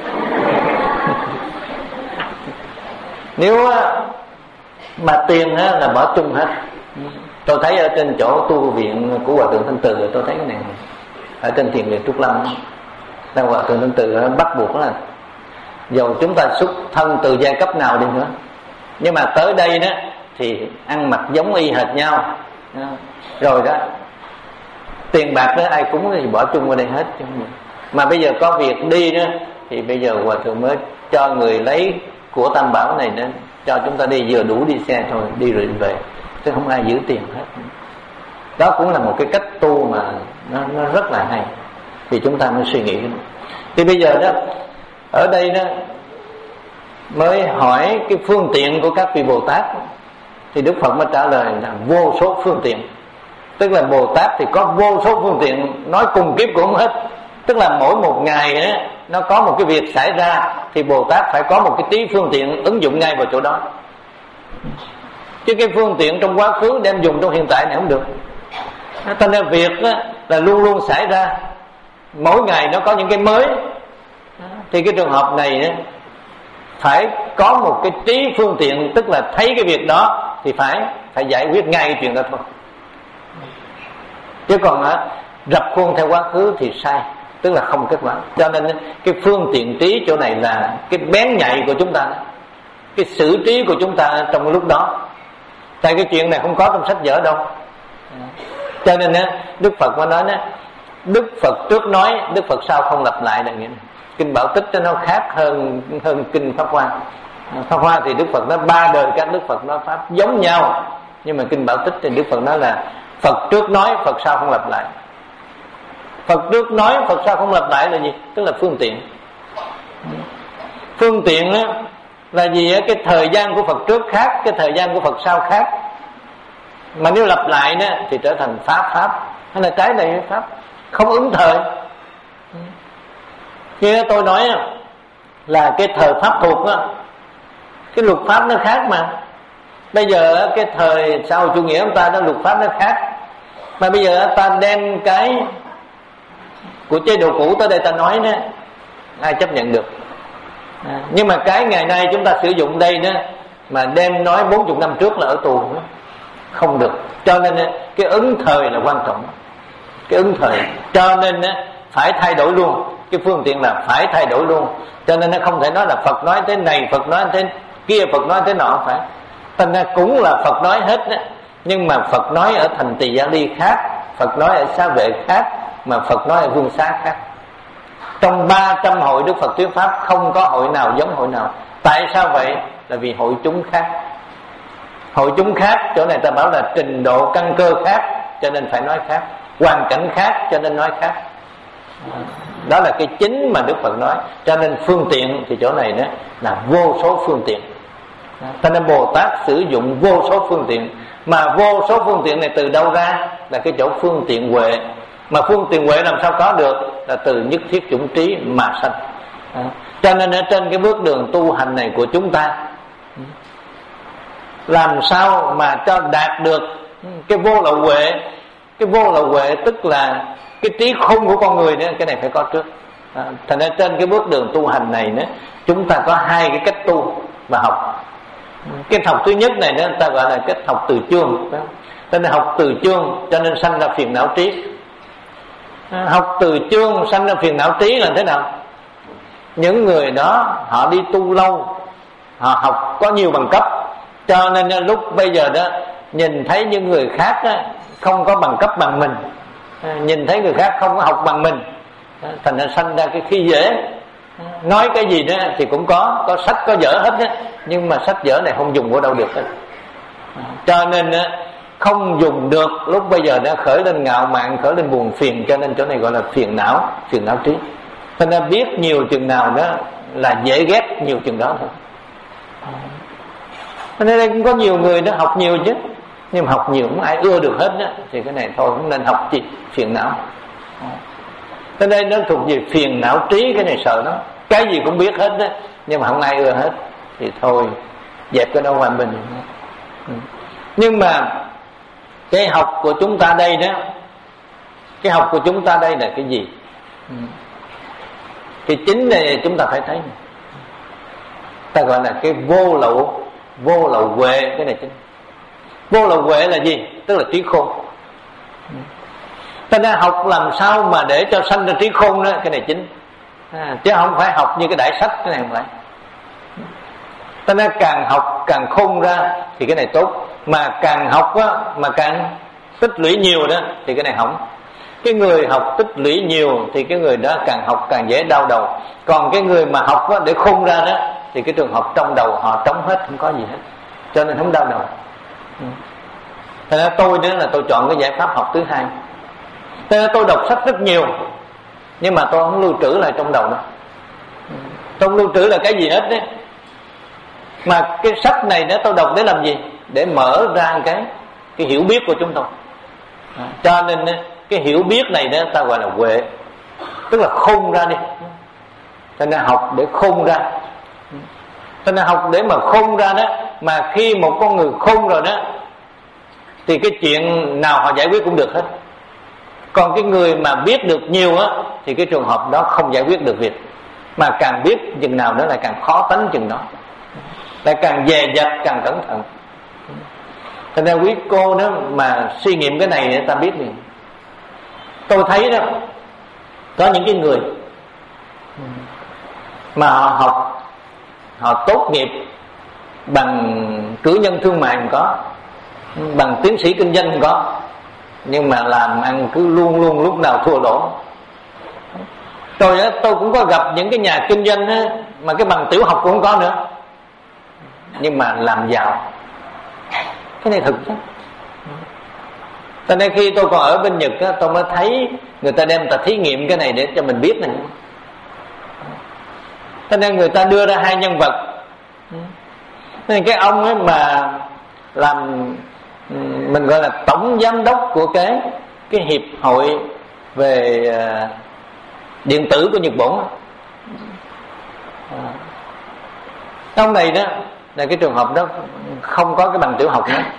Nếu mà tiền là bỏ chung hết. Tôi thấy ở trên chỗ tu viện của Hòa Thượng Thanh Từ, tôi thấy cái này ở trên thiền viện Trúc Lâm, là Hòa Thượng Thanh Từ bắt buộc là dầu chúng ta xuất thân từ giai cấp nào đi nữa, nhưng mà tới đây đó thì ăn mặc giống y hệt nhau, rồi đó tiền bạc đó ai cúng thì bỏ chung vào đây hết. Mà bây giờ có việc đi đó thì bây giờ Hòa Thượng mới cho người lấy của Tam Bảo này đến cho chúng ta đi, vừa đủ đi xe thôi, đi rồi đi về, chứ không ai giữ tiền hết. Đó cũng là một cái cách tu mà nó, nó rất là hay, thì chúng ta mới suy nghĩ. Thì bây giờ đó ở đây đó mới hỏi cái phương tiện của các vị Bồ Tát, thì Đức Phật mới trả lời là vô số phương tiện. Tức là Bồ Tát thì có vô số phương tiện, nói cùng kiếp cũng không hết. Tức là mỗi một ngày ấy, nó có một cái việc xảy ra thì Bồ Tát phải có một cái tí phương tiện ứng dụng ngay vào chỗ đó. Chứ cái phương tiện trong quá khứ đem dùng trong hiện tại này không được. Cho nên việc là luôn luôn xảy ra, mỗi ngày nó có những cái mới. Thì cái trường hợp này phải có một cái trí phương tiện, tức là thấy cái việc đó thì phải phải giải quyết ngay cái chuyện đó thôi. Chứ còn rập khuôn theo quá khứ thì sai, tức là không kết quả. Cho nên cái phương tiện trí chỗ này là cái bén nhạy của chúng ta, cái xử trí của chúng ta trong lúc đó. Tại cái chuyện này không có trong sách vở đâu. Cho nên Đức Phật mới nói Đức Phật trước nói, Đức Phật sau không lặp lại là nghĩa này. Kinh Bảo Tích nó khác hơn hơn kinh Pháp Hoa. Pháp Hoa thì Đức Phật nói ba đời các Đức Phật nói pháp giống nhau, nhưng mà kinh Bảo Tích thì Đức Phật nói là Phật trước nói, Phật sau không lặp lại. Phật trước nói, Phật sau không lặp lại là gì? Tức là phương tiện. Phương tiện á là gì á? Cái thời gian của Phật trước khác, cái thời gian của Phật sau khác. Mà nếu lặp lại đó thì trở thành pháp pháp, hay là trái này với pháp, không ứng thời. Như tôi nói là cái thời pháp thuộc á, cái luật pháp nó khác mà. Bây giờ cái thời sau chủ nghĩa của ta đó, luật pháp nó khác. Mà bây giờ ta đem cái của chế độ cũ tới đây ta nói đó, ai chấp nhận được. À, nhưng mà cái ngày nay chúng ta sử dụng đây đó, mà đem nói bốn mươi năm trước là ở tù đó, không được. Cho nên cái ứng thời là quan trọng, cái ứng thời. Cho nên phải thay đổi luôn, cái phương tiện là phải thay đổi luôn. Cho nên nó không thể nói là Phật nói thế này, Phật nói thế kia, Phật nói thế nọ, phải. Thành ra cũng là Phật nói hết đó, nhưng mà Phật nói ở thành Tỳ Gia Ly khác, Phật nói ở Xá Vệ khác, mà Phật nói ở Vương Xá khác. Trong ba trăm hội Đức Phật thuyết pháp không có hội nào giống hội nào. Tại sao vậy? Là vì hội chúng khác. Hội chúng khác, chỗ này ta bảo là trình độ căn cơ khác, cho nên phải nói khác. Hoàn cảnh khác, cho nên nói khác. Đó là cái chính mà Đức Phật nói. Cho nên phương tiện thì chỗ này đó là vô số phương tiện. Cho nên Bồ Tát sử dụng vô số phương tiện. Mà vô số phương tiện này từ đâu ra? Là cái chỗ phương tiện huệ. Mà phương tiện huệ làm sao có được? Là từ nhất thiết chủng trí mà sanh. à, Cho nên ở trên cái bước đường tu hành này của chúng ta, làm sao mà cho đạt được cái vô lậu huệ. Cái vô lậu huệ tức là cái trí khôn của con người nữa. Cái này phải có trước. à, Thành ra trên cái bước đường tu hành này nữa, chúng ta có hai cái cách tu và học. Cái học thứ nhất này đó ta gọi là cách học từ chương. Cho nên học từ chương cho nên sanh ra phiền não trí. à, Học từ chương sanh ra phiền não trí là thế nào? Những người đó họ đi tu lâu, họ học có nhiều bằng cấp, cho nên lúc bây giờ đó nhìn thấy những người khác đó, không có bằng cấp bằng mình, à, nhìn thấy người khác không có học bằng mình, à, thành ra sanh ra cái khi dễ. Nói cái gì đó thì cũng có, có sách có vở hết đó, nhưng mà sách vở này không dùng ở đâu được hết. à, Cho nên không dùng được, lúc bây giờ đã khởi lên ngạo mạn, khởi lên buồn phiền, cho nên chỗ này gọi là phiền não, phiền não trí. Cho nên biết nhiều chừng nào đó là dễ ghét nhiều chừng đó thôi. Cho nên đây cũng có nhiều người đó học nhiều chứ, nhưng mà học nhiều không ai ưa được hết đó, thì cái này thôi không nên học gì, phiền não. Cho nên nó thuộc về phiền não trí, cái này sợ nó, cái gì cũng biết hết đó, nhưng mà không ai ưa hết, thì thôi dẹp cái đó hòa bình. Nhưng mà cái học của chúng ta đây đó, cái học của chúng ta đây là cái gì? Cái chính này chúng ta phải thấy, ta gọi là cái vô lậu, vô lậu huệ. Cái này chính. Vô lậu huệ là gì? Tức là trí khôn. Ta nên học làm sao mà để cho sanh ra trí khôn đó, cái này chính. à, Chứ không phải học như cái đại sách, cái này không phải. Ta nên càng học càng khôn ra thì cái này tốt. Mà càng học á, mà càng tích lũy nhiều đó thì cái này hỏng. Cái người học tích lũy nhiều thì cái người đó càng học càng dễ đau đầu. Còn cái người mà học á, để khôn ra đó thì cái trường học trong đầu họ trống hết, không có gì hết, cho nên không đau đầu. Thế nên tôi đó là tôi chọn cái giải pháp học thứ hai. Thế nên tôi đọc sách rất nhiều, nhưng mà tôi không lưu trữ lại trong đầu đâu. Tôi không lưu trữ là cái gì hết đấy. Mà cái sách này đó tôi đọc để làm gì? Để mở ra cái cái hiểu biết của chúng tôi. à, Cho nên cái hiểu biết này đó ta gọi là huệ, tức là khôn ra đi. Cho nên học để khôn ra. Cho nên học để mà khôn ra đó. Mà khi một con người khôn rồi đó thì cái chuyện nào họ giải quyết cũng được hết. Còn cái người mà biết được nhiều á thì cái trường hợp đó không giải quyết được việc. Mà càng biết chừng nào đó lại càng khó tánh chừng đó, lại càng dè dặt, càng cẩn thận. Cho nên quý cô đó mà suy nghiệm cái này để ta biết liền. Tôi thấy đó, có những cái người mà họ học, họ tốt nghiệp bằng cử nhân thương mại không có, bằng tiến sĩ kinh doanh không có, nhưng mà làm ăn cứ luôn luôn lúc nào thua lỗ. Tôi á, tôi cũng có gặp những cái nhà kinh doanh á, mà cái bằng tiểu học cũng không có nữa, nhưng mà làm giàu. Cái này thực chứ. Cho nên khi tôi còn ở bên Nhật á, tôi mới thấy người ta đem ta thí nghiệm cái này để cho mình biết này. Cho nên người ta đưa ra hai nhân vật. Nên cái ông ấy mà làm, mình gọi là tổng giám đốc của cái cái hiệp hội về điện tử của Nhật Bản. Ông này đó là cái trường hợp đó không có cái bằng tiểu học nữa,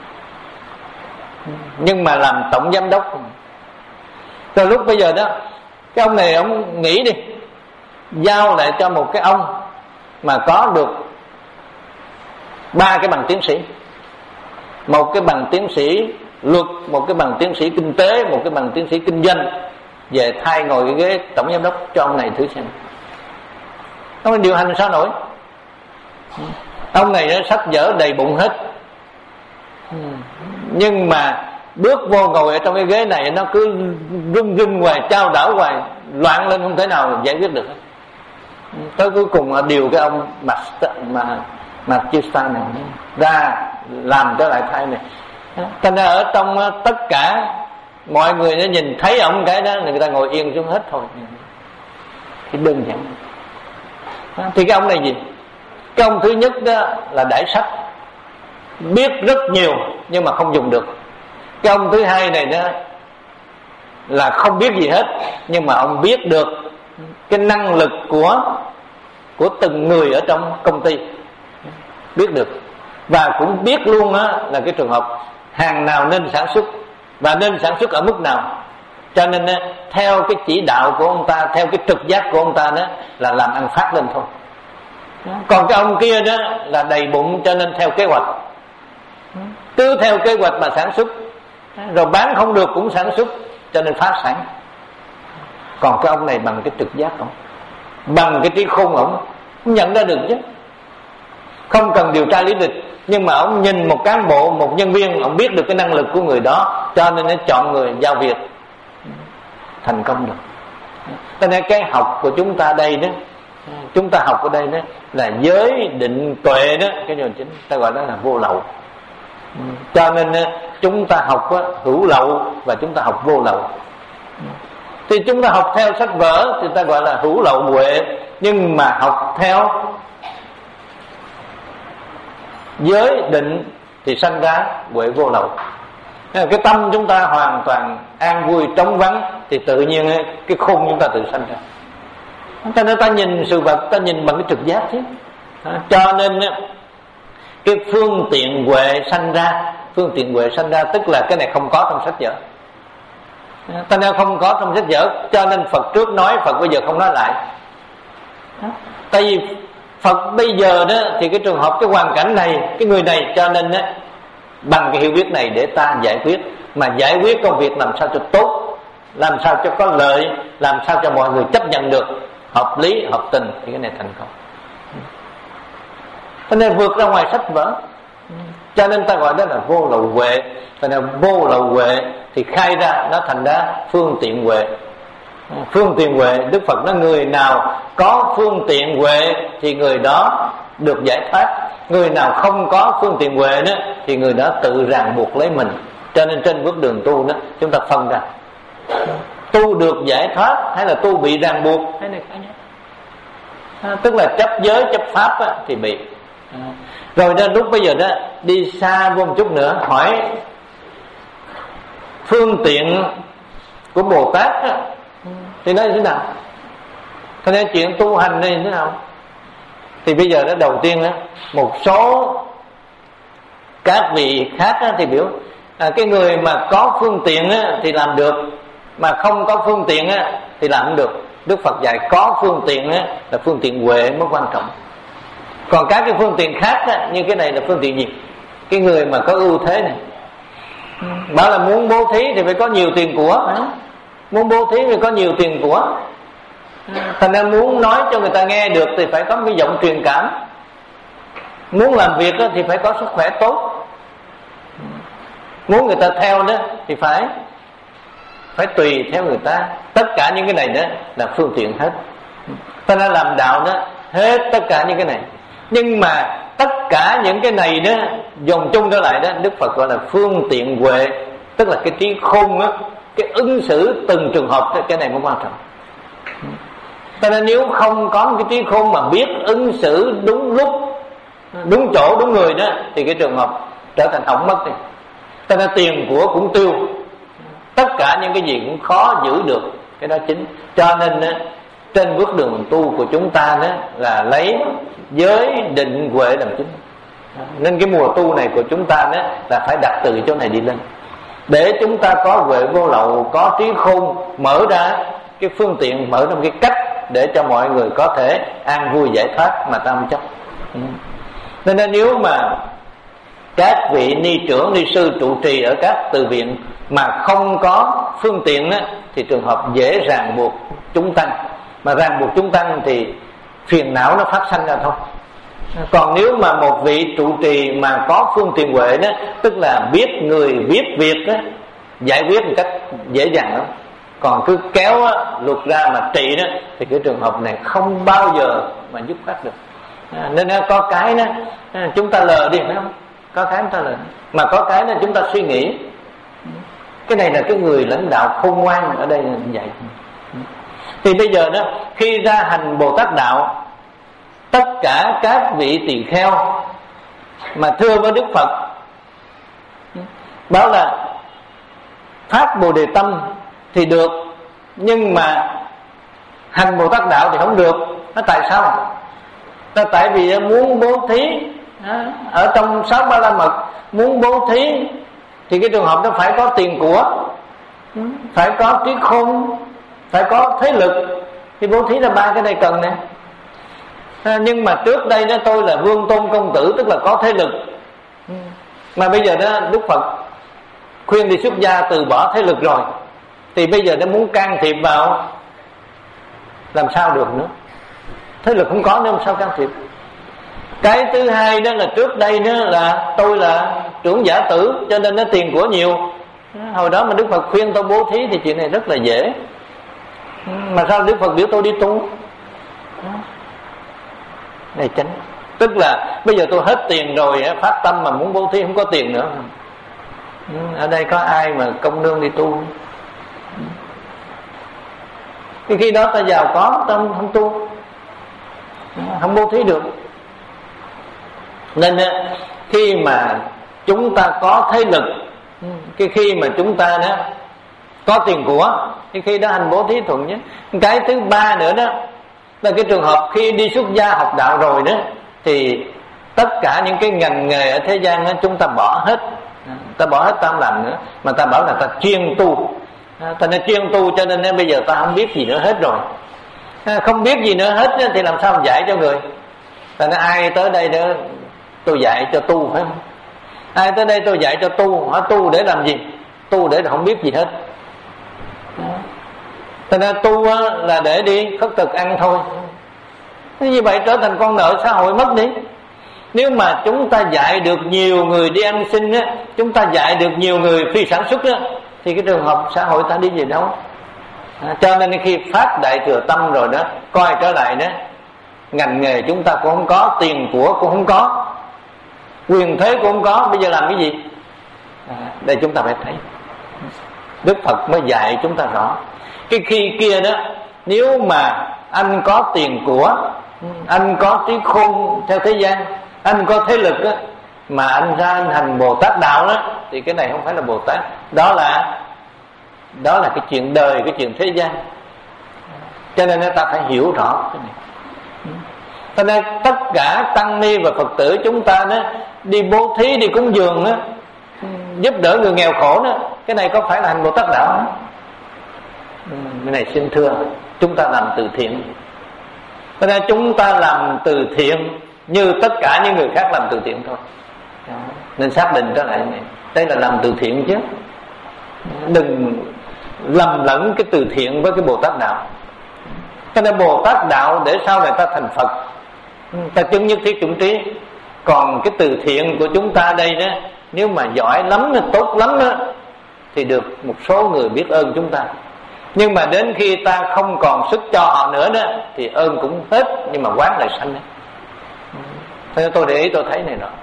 nhưng mà làm tổng giám đốc. Từ lúc bây giờ đó, cái ông này ông nghĩ đi, giao lại cho một cái ông mà có được ba cái bằng tiến sĩ, một cái bằng tiến sĩ luật, một cái bằng tiến sĩ kinh tế, một cái bằng tiến sĩ kinh doanh, về thay ngồi cái ghế tổng giám đốc cho ông này thử xem. Ông này điều hành sao nổi. Ông này nó sách vở đầy bụng hết, nhưng mà bước vô ngồi ở trong cái ghế này nó cứ rung rung hoài, trao đảo hoài, loạn lên không thể nào giải quyết được. Tới cuối cùng là điều cái ông mà mà Matsushita này ra làm trở lại thay này. Cho nên ở trong tất cả mọi người nó nhìn thấy ông cái đó, người ta ngồi yên xuống hết thôi. Thì đơn giản. Thì cái ông này gì? Cái ông thứ nhất đó là đãi sách, biết rất nhiều nhưng mà không dùng được. Cái ông thứ hai này đó là không biết gì hết, nhưng mà ông biết được cái năng lực của của từng người ở trong công ty, biết được. Và cũng biết luôn á là cái trường hợp hàng nào nên sản xuất và nên sản xuất ở mức nào. Cho nên á, theo cái chỉ đạo của ông ta, theo cái trực giác của ông ta đó là làm ăn phát lên thôi. Còn cái ông kia đó là đầy bụng, cho nên theo kế hoạch, cứ theo kế hoạch mà sản xuất, rồi bán không được cũng sản xuất, cho nên phá sản. Còn cái ông này bằng cái trực giác ông, bằng cái trí khôn ông nhận ra được chứ, không cần điều tra lý lịch, nhưng mà ông nhìn một cán bộ, một nhân viên, ông biết được cái năng lực của người đó, cho nên nó chọn người giao việc thành công được. Cho nên cái học của chúng ta đây đó, chúng ta học ở đây đó là giới định tuệ đó, cái điều chính ta gọi đó là vô lậu. Cho nên chúng ta học đó, hữu lậu và chúng ta học vô lậu. Thì chúng ta học theo sách vở thì ta gọi là hữu lậu huệ, nhưng mà học theo giới định thì sanh ra huệ vô lậu. Cái tâm chúng ta hoàn toàn an vui trống vắng thì tự nhiên cái khôn chúng ta tự sanh ra. Cho nên ta nhìn sự vật, ta nhìn bằng cái trực giác chứ. Cho nên cái phương tiện huệ sanh ra, phương tiện huệ sanh ra tức là cái này không có trong sách vở. Ta nên không có trong sách vở, cho nên Phật trước nói, Phật bây giờ không nói lại. Tại vì Phật bây giờ đó thì cái trường hợp, cái hoàn cảnh này, cái người này, cho nên đó, bằng cái hiểu biết này để ta giải quyết, mà giải quyết công việc làm sao cho tốt, làm sao cho có lợi, làm sao cho mọi người chấp nhận được, hợp lý, hợp tình, thì cái này thành công. Cho nên vượt ra ngoài sách vở. Cho nên ta gọi đó là vô lậu huệ. Cho nên vô lậu huệ thì khai ra nó thành ra phương tiện huệ. Phương tiện huệ, Đức Phật nói người nào có phương tiện huệ thì người đó được giải thoát. Người nào không có phương tiện huệ đó thì người đó tự ràng buộc lấy mình. Cho nên trên bước đường tu đó chúng ta phân ra tu được giải thoát hay là tu bị ràng buộc, hay này khác nhau. À, tức là chấp giới, chấp pháp á, thì bị à. Rồi đến lúc bây giờ đó đi xa vô một chút nữa, hỏi phương tiện của Bồ Tát á, thì nói như thế nào? Thế nên chuyện tu hành này như thế nào? Thì bây giờ đó đầu tiên đó, một số các vị khác á, thì biểu à, cái người mà có phương tiện á, thì làm được, mà không có phương tiện á, thì làm không được. Đức Phật dạy có phương tiện á, là phương tiện huệ mới quan trọng. Còn các cái phương tiện khác á, như cái này là phương tiện gì? Cái người mà có ưu thế này, bảo là muốn bố thí thì phải có nhiều tiền của, muốn bố thí thì có nhiều tiền của. Thành ra muốn nói cho người ta nghe được thì phải có một cái giọng truyền cảm. Muốn làm việc thì phải có sức khỏe tốt. Muốn người ta theo đó thì phải phải tùy theo người ta. Tất cả những cái này đó là phương tiện hết. Ta đã làm đạo đó hết tất cả những cái này. Nhưng mà tất cả những cái này đó dòng chung trở lại đó, Đức Phật gọi là phương tiện huệ, tức là cái trí khôn đó, cái ứng xử từng trường hợp đó, cái này mới quan trọng. Cho nên nếu không có một cái trí khôn mà biết ứng xử đúng lúc, đúng chỗ, đúng người đó, thì cái trường hợp trở thành hỏng mất đi. Cho nên tiền của cũng tiêu, tất cả những cái gì cũng khó giữ được. Cái đó chính. Cho nên đó, trên bước đường tu của chúng ta đó là lấy giới định huệ làm chính. Nên cái mùa tu này của chúng ta đó là phải đặt từ chỗ này đi lên, để chúng ta có huệ vô lậu, có trí khôn, mở ra cái phương tiện, mở ra một cái cách để cho mọi người có thể an vui giải thoát mà ta không chấp. Ừ. Nên, nên nếu mà các vị ni trưởng, ni sư trụ trì ở các từ viện mà không có phương tiện á, thì trường hợp dễ ràng buộc chúng tăng. Mà ràng buộc chúng tăng thì phiền não nó phát sanh ra thôi. Còn nếu mà một vị trụ trì mà có phương tiện huệ đó, tức là biết người biết việc đó, giải quyết một cách dễ dàng lắm. Còn cứ kéo á, luật ra mà trị đó, thì cái trường hợp này không bao giờ mà giúp phát được. À, nên có cái đó chúng ta lờ đi, phải không? Có cái chúng ta lờ, mà có cái đó chúng ta suy nghĩ. Cái này là cái người lãnh đạo khôn ngoan ở đây là như vậy. Thì bây giờ đó, khi ra hành Bồ Tát đạo, tất cả các vị tỳ kheo mà thưa với Đức Phật, bảo là phát Bồ Đề tâm thì được, nhưng mà hành Bồ Tát đạo thì không được. Nó tại sao? Nó tại vì muốn bố thí ở trong sáu ba la mật, muốn bố thí thì cái trường hợp đó phải có tiền của, phải có trí khôn, phải có thế lực, thì bố thí là ba cái này cần nè. À, nhưng mà trước đây đó tôi là Vương Tôn công tử, tức là có thế lực, mà bây giờ đó Đức Phật khuyên đi xuất gia từ bỏ thế lực rồi, thì bây giờ nó muốn can thiệp vào, làm sao được nữa? Thế lực không có nữa, làm sao can thiệp? Cái thứ hai đó là trước đây đó là tôi là trưởng giả tử, cho nên nó tiền của nhiều. Hồi đó mà Đức Phật khuyên tôi bố thí thì chuyện này rất là dễ, mà sao Đức Phật biểu tôi đi tu? Này tránh. Tức là bây giờ tôi hết tiền rồi, phát tâm mà muốn bố thí không có tiền nữa. Ở đây có ai mà công nương đi tu? Thì khi đó ta giàu có, ta không, không tu, không bố thí được. Nên khi mà chúng ta có thế lực, cái khi mà chúng ta đó có tiền của, cái khi đó hành bố thí thuận nhất. Cái thứ ba nữa đó là cái trường hợp khi đi xuất gia học đạo rồi đó, thì tất cả những cái ngành nghề ở thế gian đó chúng ta bỏ hết, ta bỏ hết tam làm nữa, mà ta bảo là ta chuyên tu. Ta nên chuyên tu, cho nên bây giờ ta không biết gì nữa hết rồi. Không biết gì nữa hết thì làm sao dạy cho người? Ta nói ai tới đây đó tôi dạy cho tu, phải không? Ai tới đây tôi dạy cho tu, hỏi tu để làm gì? Tu để không biết gì hết. Thành ra tu là để đi khất thực ăn thôi. Như vậy trở thành con nợ xã hội mất đi. Nếu mà chúng ta dạy được nhiều người đi ăn xin á, chúng ta dạy được nhiều người phi sản xuất á, thì cái trường hợp xã hội ta đi về đâu? À, cho nên khi phát đại thừa tâm rồi đó, coi trở lại đó, ngành nghề chúng ta cũng không có, tiền của cũng không có, quyền thế cũng không có, bây giờ làm cái gì? À, đây chúng ta phải thấy Đức Phật mới dạy chúng ta rõ. Cái khi kia đó, nếu mà anh có tiền của, anh có trí khôn theo thế gian, anh có thế lực đó, mà anh ra anh hành Bồ Tát đạo đó, thì cái này không phải là Bồ Tát, đó là đó là cái chuyện đời, cái chuyện thế gian. Cho nên ta phải hiểu rõ cái này. Cho nên tất cả tăng ni và Phật tử chúng ta đó, đi bố thí, đi cúng dường đó, giúp đỡ người nghèo khổ đó, cái này có phải là hành Bồ Tát đạo không? Cái này xin thưa, chúng ta làm từ thiện. Cho nên chúng ta làm từ thiện như tất cả những người khác làm từ thiện thôi. Nên xác định trở lại này, đây là làm từ thiện chứ. Đừng lầm lẫn cái từ thiện với cái Bồ Tát đạo. Cho nên Bồ Tát đạo để sau này ta thành Phật, ta chứng nhất thiết chủng trí. Còn cái từ thiện của chúng ta đây đó, nếu mà giỏi lắm, tốt lắm đó, thì được một số người biết ơn chúng ta. Nhưng mà đến khi ta không còn sức cho họ nữa đó, thì ơn cũng hết, nhưng mà quán lại sanh. Thế nên tôi để ý tôi thấy này nọ.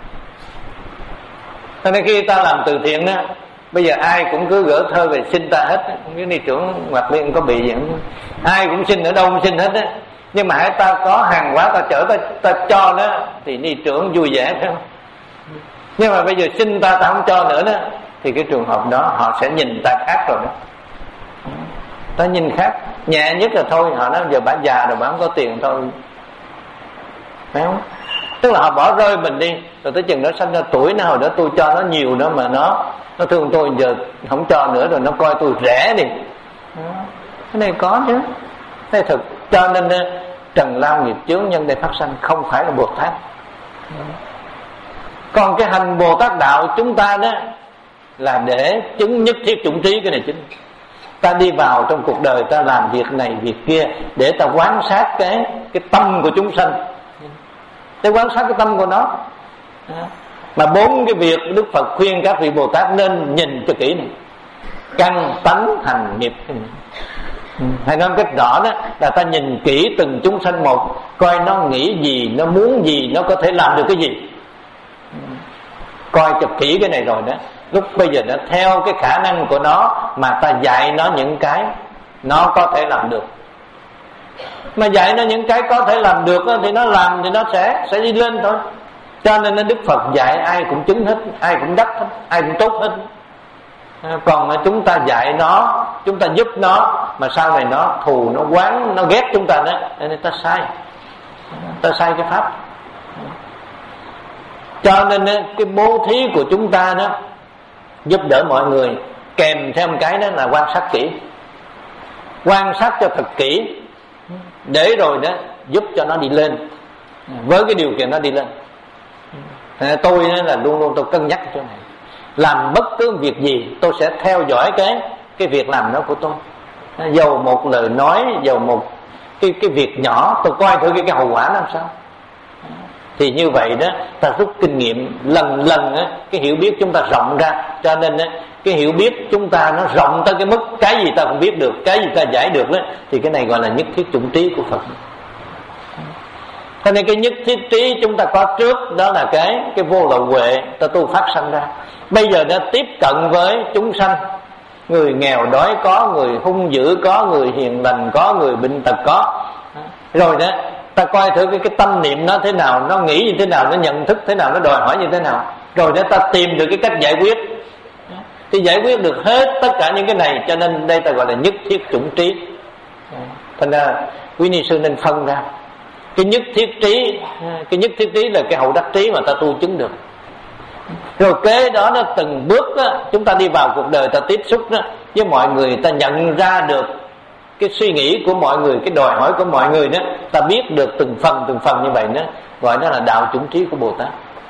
Thế nên khi ta làm từ thiện đó, bây giờ ai cũng cứ gỡ thơ về xin ta hết. Không biết ni trưởng hoặc liên có bị gì không? Ai cũng xin, ở đâu cũng xin hết á. Nhưng mà hãy ta có hàng hóa ta chở ta, ta cho đó, thì ni trưởng vui vẻ, phải không? Nhưng mà bây giờ xin ta ta không cho nữa đó, thì cái trường hợp đó họ sẽ nhìn ta khác rồi đó. Ta nhìn khác. Nhẹ nhất là thôi, họ nói giờ bà già rồi bà không có tiền thôi, phải không? Tức là họ bỏ rơi mình đi, rồi tới chừng nó sanh ra tuổi nó, hồi đó tôi cho nó nhiều nữa mà nó nó thương tôi, giờ không cho nữa rồi nó coi tôi rẻ đi. Cái này có chứ, thế thực. Cho nên trần lao nghiệp chướng nhân đây phát sanh, không phải là Bồ Tát. Còn cái hành Bồ Tát đạo chúng ta đó là để chứng nhất thiết chủng trí. Cái này chính ta đi vào trong cuộc đời, ta làm việc này việc kia để ta quan sát cái cái tâm của chúng sanh, để quan sát cái tâm của nó. Mà bốn cái việc Đức Phật khuyên các vị Bồ Tát nên nhìn cho kỹ này: căn tánh hành nghiệp. Hay nói cách rõ đó là ta nhìn kỹ từng chúng sanh một, coi nó nghĩ gì, nó muốn gì, nó có thể làm được cái gì. Coi cho kỹ cái này rồi đó, lúc bây giờ nó theo cái khả năng của nó mà ta dạy nó những cái nó có thể làm được. Mà dạy nó những cái có thể làm được thì nó làm, thì nó sẽ sẽ đi lên thôi. Cho nên Đức Phật dạy ai cũng chứng hết, ai cũng đắc hết, ai cũng tốt hết. Còn chúng ta dạy nó, chúng ta giúp nó, mà sau này nó thù, nó oán, nó ghét chúng ta đó, nên ta sai, ta sai cái pháp. Cho nên cái bố thí của chúng ta đó, giúp đỡ mọi người, kèm theo một cái đó là quan sát kỹ, quan sát cho thật kỹ, để rồi đó giúp cho nó đi lên, với cái điều kiện nó đi lên. Tôi là luôn luôn tôi cân nhắc chỗ này, làm bất cứ việc gì tôi sẽ theo dõi cái cái việc làm đó của tôi, dầu một lời nói, dầu một cái cái việc nhỏ, tôi coi thử cái, cái hậu quả làm sao. Thì như vậy đó, ta rút kinh nghiệm lần lần á, cái hiểu biết chúng ta rộng ra. Cho nên á, cái hiểu biết chúng ta nó rộng tới cái mức cái gì ta cũng biết được, cái gì ta giải được đó, thì cái này gọi là nhất thiết chủng trí của Phật. Cho nên cái nhất thiết trí chúng ta có trước đó là cái cái vô lậu huệ ta tu phát sanh ra. Bây giờ đã tiếp cận với chúng sanh, người nghèo đói có, người hung dữ có, người hiền lành có, người bệnh tật có. Rồi đó ta coi thử cái, cái tâm niệm nó thế nào, nó nghĩ như thế nào, nó nhận thức thế nào, nó đòi hỏi như thế nào. Rồi đó ta tìm được cái cách giải quyết, thì giải quyết được hết tất cả những cái này. Cho nên đây ta gọi là nhất thiết chủng trí. Thành ra quý ni sư nên phân ra cái nhất thiết trí, cái nhất thiết trí là cái hậu đắc trí mà ta tu chứng được. Rồi kế đó nó từng bước đó, chúng ta đi vào cuộc đời, ta tiếp xúc đó với mọi người, ta nhận ra được cái suy nghĩ của mọi người, cái đòi hỏi của mọi người đó, ta biết được từng phần từng phần như vậy đó, gọi đó là đạo chủng trí của Bồ Tát.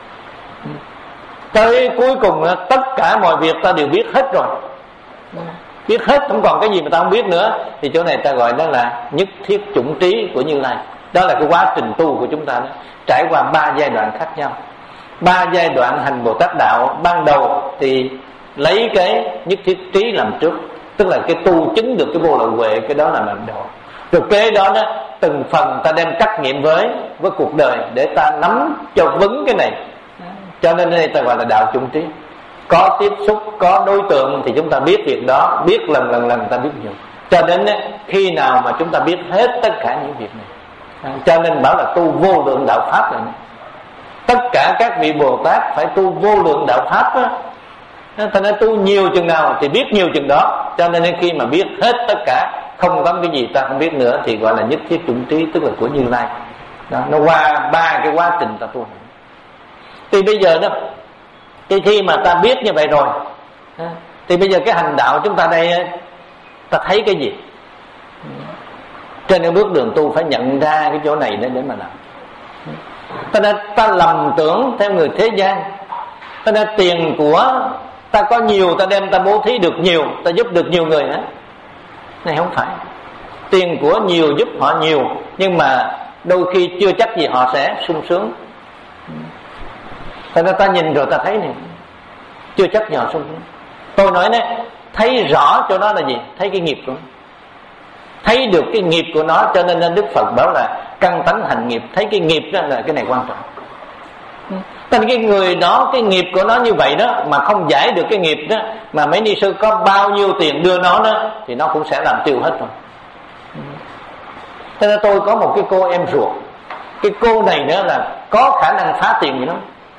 Tới cuối cùng đó, tất cả mọi việc ta đều biết hết rồi, biết hết, không còn cái gì mà ta không biết nữa. Thì chỗ này ta gọi đó là nhất thiết chủng trí của Như Lai. Đó là cái quá trình tu của chúng ta đó, trải qua ba giai đoạn khác nhau. Ba giai đoạn hành Bồ Tát đạo. Ban đầu thì lấy cái nhất thiết trí làm trước, tức là cái tu chứng được cái vô lậu huệ, cái đó là ban đầu. Rồi kế đó đó từng phần ta đem trắc nghiệm với với cuộc đời để ta nắm cho vững cái này. Cho nên đây ta gọi là đạo chủng trí. Có tiếp xúc, có đối tượng thì chúng ta biết việc đó, biết lần lần lần ta biết nhiều. Cho đến khi nào mà chúng ta biết hết tất cả những việc này. Cho nên bảo là tu vô lượng đạo pháp này. Tất cả các vị Bồ Tát phải tu vô lượng đạo pháp á. Thành ra tu nhiều chừng nào thì biết nhiều chừng đó. Cho nên khi mà biết hết tất cả, không có cái gì ta không biết nữa, thì gọi là nhất thiết chủng trí, tức là của Như Lai đó. Nó qua ba cái quá trình ta tu. Thì bây giờ đó, thì khi mà ta biết như vậy rồi, thì bây giờ cái hành đạo chúng ta đây, ta thấy cái gì? Trên cái bước đường tu phải nhận ra cái chỗ này để mà làm. Ta đã ta lầm tưởng theo người thế gian, ta đã tiền của ta có nhiều, ta đem ta bố thí được nhiều, ta giúp được nhiều người nữa. Này không phải. Tiền của nhiều giúp họ nhiều, nhưng mà đôi khi chưa chắc gì họ sẽ sung sướng. Thành ra ta nhìn rồi ta thấy này, chưa chắc gì họ sung sướng. Tôi nói này, thấy rõ chỗ đó là gì? Thấy cái nghiệp của nó, thấy được cái nghiệp của nó. Cho nên Đức Phật bảo là căn tánh hành nghiệp. Thấy cái nghiệp đó là cái này quan trọng. Thành cái người đó, cái nghiệp của nó như vậy đó, mà không giải được cái nghiệp đó, mà mấy ni sư có bao nhiêu tiền đưa nó đó, thì nó cũng sẽ làm tiêu hết rồi. Thế nên tôi có một cái cô em ruột, cái cô này nữa là có khả năng phá tiền gì đó.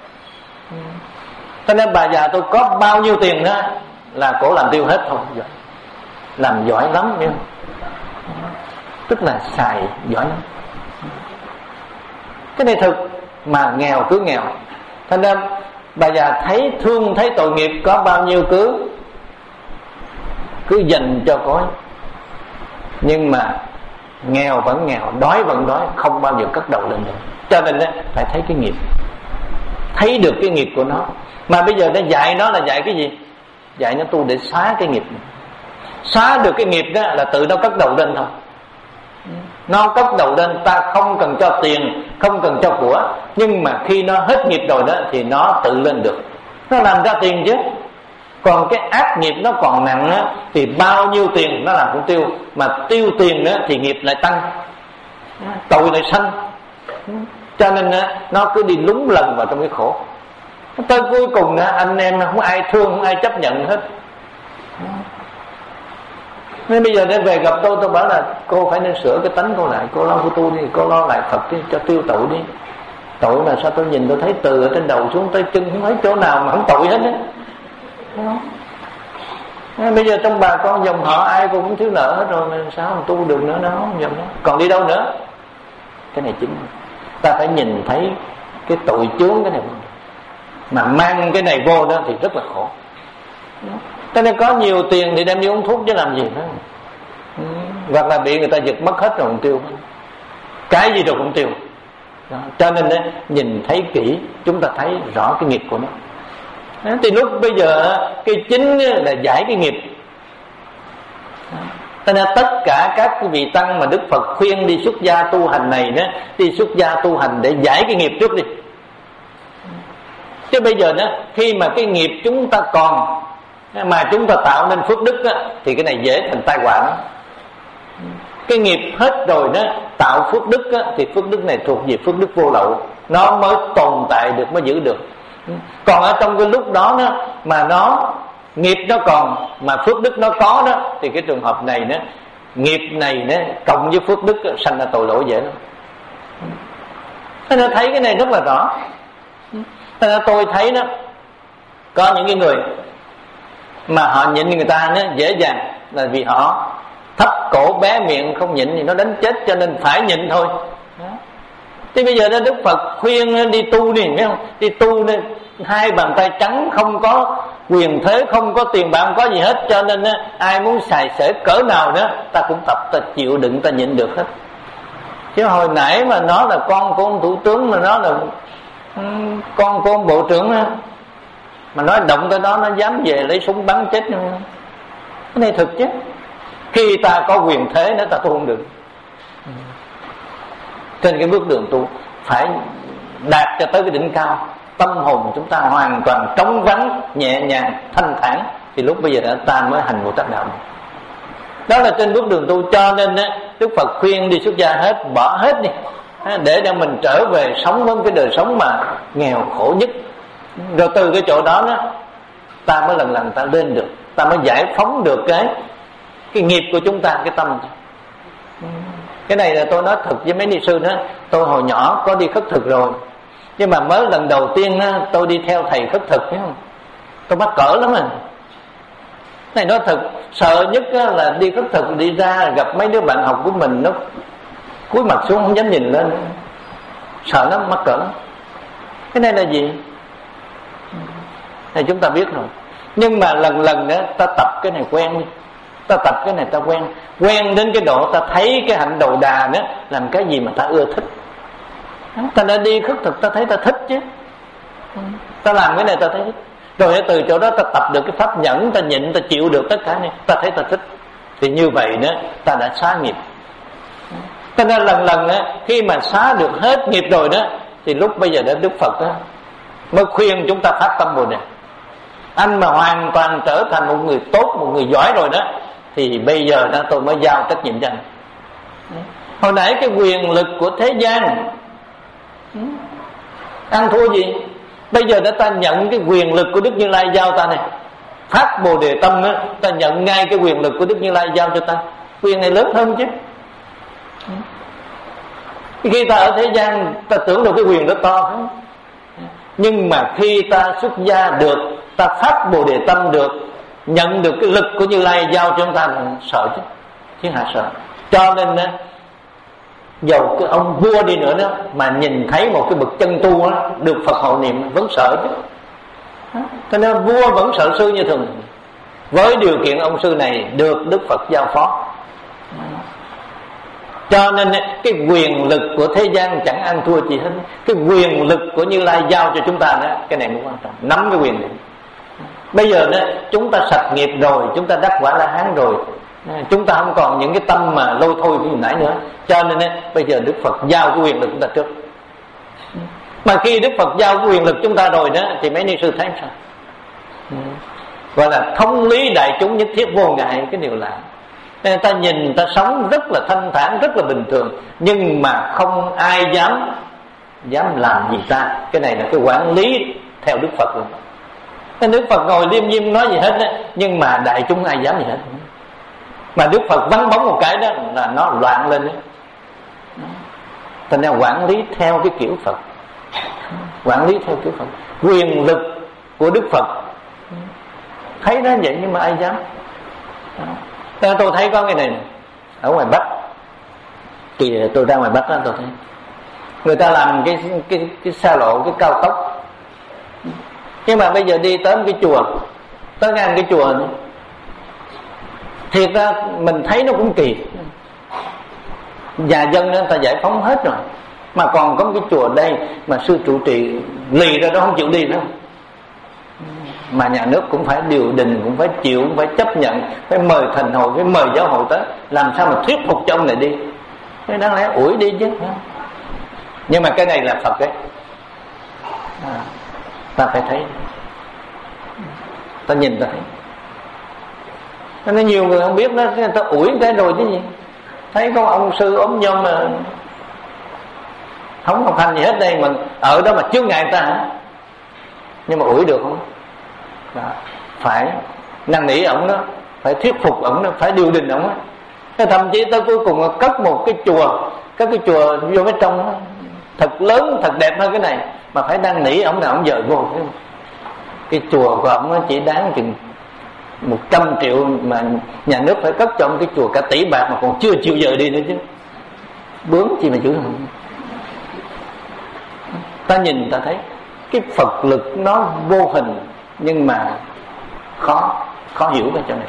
Cho nên bà già tôi có bao nhiêu tiền đó là cổ làm tiêu hết thôi. Làm giỏi lắm nha. Tức là xài giỏi lắm. Cái này thực. Mà nghèo cứ nghèo. Thành ra bà già thấy thương, thấy tội nghiệp, có bao nhiêu cứ Cứ dành cho có. Nhưng mà nghèo vẫn nghèo, đói vẫn đói, không bao giờ cất đầu lên được. Cho nên đó, phải thấy cái nghiệp, thấy được cái nghiệp của nó. Mà bây giờ nó dạy nó là dạy cái gì? Dạy nó tu để xóa cái nghiệp này. Xóa được cái nghiệp đó là tự nó cất đầu lên thôi. Nó cất đầu lên, ta không cần cho tiền, không cần cho của. Nhưng mà khi nó hết nghiệp rồi đó, thì nó tự lên được. Nó làm ra tiền chứ. Còn cái ác nghiệp nó còn nặng á, thì bao nhiêu tiền nó làm cũng tiêu. Mà tiêu tiền á, thì nghiệp lại tăng, tội lại sanh. Cho nên á, nó cứ đi lúng lần vào trong cái khổ. Tới cuối cùng á, anh em không ai thương, không ai chấp nhận hết. Nên bây giờ để về gặp tôi, tôi bảo là cô phải nên sửa cái tánh cô lại, cô lo của tôi đi, cô lo lại Phật đi, cho tiêu tội đi. Tội mà sao tôi nhìn tôi thấy từ ở trên đầu xuống tới chân không thấy chỗ nào mà không tội hết á. Bây giờ trong bà con dòng họ ai cũng thiếu nợ hết rồi, mà sao không tu được nữa, nó không dòng đó. Còn đi đâu nữa? Cái này chính ta phải nhìn thấy cái tội chướng cái này, mà mang cái này vô đó thì rất là khổ. Cho nên có nhiều tiền thì đem đi uống thuốc chứ làm gì nữa. Hoặc là bị người ta giật mất hết rồi cũng tiêu, cái gì rồi cũng tiêu. Đó. Cho nên đó, nhìn thấy kỹ chúng ta thấy rõ cái nghiệp của nó. Đó. Thì lúc bây giờ cái chính là giải cái nghiệp. Cho nên tất cả các cái vị tăng mà Đức Phật khuyên đi xuất gia tu hành này đó, đi xuất gia tu hành để giải cái nghiệp trước đi. Chứ bây giờ đó, khi mà cái nghiệp chúng ta còn mà chúng ta tạo nên phước đức đó, thì cái này dễ thành tai họa đó. Cái nghiệp hết rồi đó, tạo phước đức đó, thì phước đức này thuộc về phước đức vô lậu, nó mới tồn tại được, mới giữ được. Còn ở trong cái lúc đó, đó mà nó nghiệp nó còn mà phước đức nó có đó, thì cái trường hợp này đó, nghiệp này đó cộng với phước đức đó, sanh ra tội lỗi dễ lắm. Thế nên thấy cái này rất là rõ. Thế nên tôi thấy đó, có những cái người mà họ nhịn người ta đó, dễ dàng là vì họ thấp cổ bé miệng, không nhịn thì nó đánh chết, cho nên phải nhịn thôi. Thì bây giờ đó Đức Phật khuyên đi tu đi, biết không? Đi tu đi, hai bàn tay trắng, không có quyền thế, không có tiền bạc, không có gì hết. Cho nên ai muốn xài xể cỡ nào nữa, ta cũng tập, ta chịu đựng, ta nhịn được hết. Chứ hồi nãy mà nó là con của ông thủ tướng, mà nó là um, con của ông bộ trưởng đó, mà nói động tới đó nó dám về lấy súng bắn chết nữa. Cái này thực chứ. Khi ta có quyền thế nữa ta tu không được. Trên cái bước đường tu phải đạt cho tới cái đỉnh cao, tâm hồn chúng ta hoàn toàn trống vắng, nhẹ nhàng, thanh thản, thì lúc bây giờ đã ta mới hành Bồ Tát đạo. Đó là trên bước đường tu. Cho nên Đức Phật khuyên đi xuất gia hết, bỏ hết đi, để cho mình trở về sống với cái đời sống mà nghèo khổ nhất. Rồi từ cái chỗ đó, đó ta mới lần lần ta lên được, ta mới giải phóng được cái cái nghiệp của chúng ta, cái tâm. Cái này là tôi nói thật với mấy ni sư đó, tôi hồi nhỏ có đi khất thực rồi, nhưng mà mới lần đầu tiên đó, tôi đi theo thầy khất thực, thấy không? Tôi mắc cỡ lắm à. Này nói thật, sợ nhất là đi khất thực, đi ra gặp mấy đứa bạn học của mình, nó cúi mặt xuống không dám nhìn lên, sợ lắm, mắc cỡ. Cái này là gì? Này chúng ta biết rồi. Nhưng mà lần lần đó ta tập cái này quen đi, ta tập cái này ta quen, quen đến cái độ ta thấy cái hạnh đầu đà đó làm cái gì mà ta ưa thích. Ta đã đi khất thực ta thấy ta thích chứ, ta làm cái này ta thấy thích. Rồi từ chỗ đó ta tập được cái pháp nhẫn, ta nhịn, ta chịu được tất cả này, ta thấy ta thích. Thì như vậy đó ta đã xá nghiệp. Cho nên lần lần đó, khi mà xá được hết nghiệp rồi đó, thì lúc bây giờ đó Đức Phật đó mới khuyên chúng ta phát tâm Bồ Đề. Anh mà hoàn toàn trở thành một người tốt, một người giỏi rồi đó, thì bây giờ đó tôi mới giao trách nhiệm cho anh. Hồi nãy cái quyền lực của thế gian ăn thua gì? Bây giờ đã ta nhận cái quyền lực của Đức Như Lai giao ta này, phát Bồ Đề tâm đó, ta nhận ngay cái quyền lực của Đức Như Lai giao cho ta. Quyền này lớn hơn chứ. Khi ta ở thế gian ta tưởng được cái quyền đó to không? Nhưng mà khi ta xuất gia được, ta phát Bồ Đề tâm được, nhận được cái lực của Như Lai giao cho chúng ta, là sợ chứ, chứ hả sợ. Cho nên đó, dầu cái ông vua đi nữa đó, mà nhìn thấy một cái bậc chân tu đó, được Phật hộ niệm vẫn sợ chứ. Cho nên vua vẫn sợ sư như thường, với điều kiện ông sư này được Đức Phật giao phó. Cho nên cái quyền lực của thế gian chẳng ăn thua gì hết. Cái quyền lực của Như Lai giao cho chúng ta đó, cái này mới quan trọng. Nắm cái quyền này. Bây giờ đó chúng ta sạch nghiệp rồi, chúng ta đắc quả La Hán rồi, chúng ta không còn những cái tâm mà lôi thôi như nãy nữa. Cho nên bây giờ Đức Phật giao cái quyền lực chúng ta trước. Mà khi Đức Phật giao cái quyền lực chúng ta rồi đó, thì mấy ni sư thấy sao? Gọi là thông lý đại chúng nhất thiết vô ngại cái điều lạ. Nên ta nhìn ta sống rất là thanh thản, rất là bình thường, nhưng mà không ai dám dám làm gì ta. Cái này là cái quản lý theo Đức Phật luôn. Nên Đức Phật ngồi liêm diêm nói gì hết đó, nhưng mà đại chúng ai dám gì hết. Mà Đức Phật vắng bóng một cái đó là nó loạn lên đấy. Thành ra quản lý theo cái kiểu Phật, quản lý theo kiểu Phật. Quyền lực của Đức Phật thấy nó vậy nhưng mà ai dám. Đó. Tôi thấy có cái này ở ngoài Bắc, thì tôi ra ngoài Bắc đó tôi thấy người ta làm cái cái cái xa lộ, cái cao tốc, nhưng mà bây giờ đi tới một cái chùa, tới ngang cái chùa này, thiệt ra mình thấy nó cũng kỳ. Nhà dân người ta giải phóng hết rồi, mà còn có một cái chùa đây mà sư trụ trì lì ra đó không chịu đi nữa, mà nhà nước cũng phải điều đình, cũng phải chịu, cũng phải chấp nhận, phải mời thành hội, phải mời giáo hội tới, làm sao mà thuyết phục cho ông này đi. Thế đáng lẽ ủi đi chứ. Nhưng mà cái này là Phật ấy, à, ta phải thấy, ta nhìn ta thấy. Nó nhiều người không biết đó, người ta ủi cái rồi chứ gì. Thấy có ông sư ốm nhom mà không học hành gì hết đây, mà ở đó mà chướng ngại người ta hả? Nhưng mà ủi được không? Đó. Phải năn nỉ ổng đó, phải thuyết phục ổng đó, phải điều đình ổng đó. Thế thậm chí tới cuối cùng cất một cái chùa, cất cái chùa vô bên trong đó, thật lớn, thật đẹp hơn cái này, mà phải năn nỉ ổng nào ổng dời vô. Cái chùa của ổng chỉ đáng chừng một trăm triệu, mà nhà nước phải cất cho ông cái chùa cả tỷ bạc mà còn chưa chịu dời đi nữa chứ. Bướng gì mà chửi không? Ta nhìn ta thấy cái Phật lực nó vô hình, nhưng mà khó khó hiểu cái chỗ này.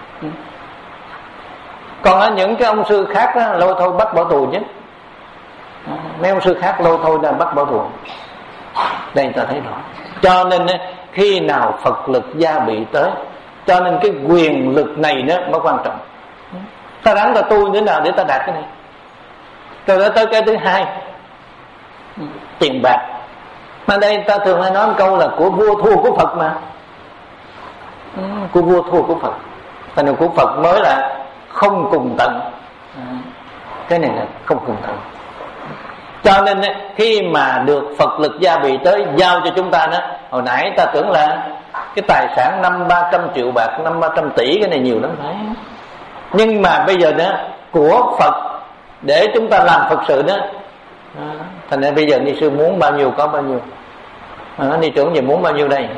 Còn ở những cái ông sư khác đó, lôi thôi bắt bỏ tù chứ. Mấy ông sư khác lôi thôi là bắt bỏ tù. Đây ta thấy rõ. Cho nên khi nào Phật lực gia bị tới, cho nên cái quyền lực này đó mới quan trọng. Ta ráng ta tu như thế nào để ta đạt cái này. Rồi đó tới cái thứ hai, tiền bạc. Mà đây ta thường hay nói một câu là của vua thua của Phật mà. Của vua thua của Phật. Thành ra của Phật mới là không cùng tận. Cái này là không cùng tận. Cho nên khi mà được Phật lực gia bị tới giao cho chúng ta đó, hồi nãy ta tưởng là cái tài sản năm ba trăm triệu bạc, năm ba trăm tỷ, cái này nhiều lắm phải. Nhưng mà bây giờ đó của Phật để chúng ta làm Phật sự đó, à, thành ra bây giờ ni sư muốn bao nhiêu có bao nhiêu, à, ni trưởng gì muốn bao nhiêu đây,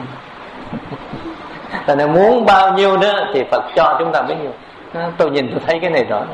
thành ra muốn bao nhiêu đó thì Phật cho chúng ta bấy nhiêu. À, tôi nhìn tôi thấy cái này rõ.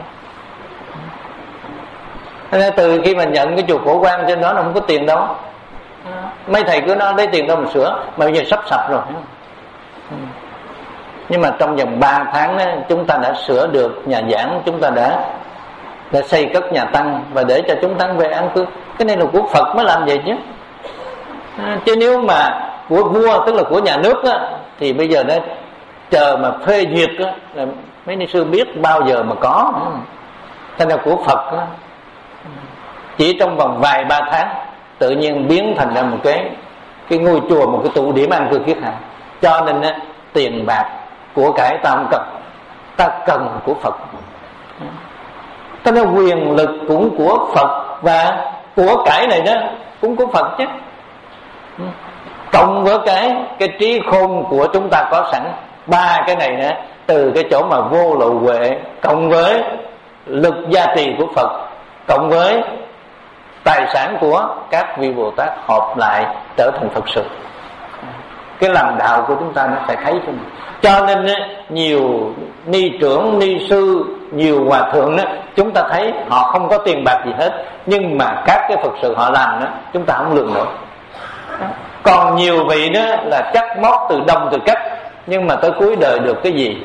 Thành ra từ khi mà nhận cái chùa Phổ Quang trên đó nó không có tiền đâu. Mấy thầy cứ nói lấy tiền đâu mà sửa, mà bây giờ sắp sập rồi. Nhưng mà trong vòng ba tháng đó, chúng ta đã sửa được nhà giảng, chúng ta đã đã xây cất nhà tăng và để cho chúng tăng về an cư. Cái này là của Phật mới làm vậy chứ. À, chứ nếu mà của vua, tức là của nhà nước đó, thì bây giờ nó chờ mà phê duyệt đó, là mấy ni sư biết bao giờ mà có. Thế là của Phật đó, chỉ trong vòng vài ba tháng tự nhiên biến thành ra một cái cái ngôi chùa, một cái tụ điểm an cư kiết hạ. Cho nên á, tiền bạc của cải ta không cần, ta cần của Phật. Cho nên quyền lực cũng của Phật, và của cải này đó cũng của Phật chứ. Cộng với cái cái trí khôn của chúng ta có sẵn, ba cái này nữa, từ cái chỗ mà vô lậu huệ, cộng với lực gia trì của Phật, cộng với tài sản của các vị Bồ Tát hợp lại trở thành Phật sự. Cái làm đạo của chúng ta nó phải thấy cho mình. Cho nên nhiều ni trưởng, ni sư, nhiều hòa thượng đó, chúng ta thấy họ không có tiền bạc gì hết, nhưng mà các cái Phật sự họ làm đó chúng ta không lường nổi. Còn nhiều vị đó là chắc mót từ đông từ cách, nhưng mà tới cuối đời được cái gì?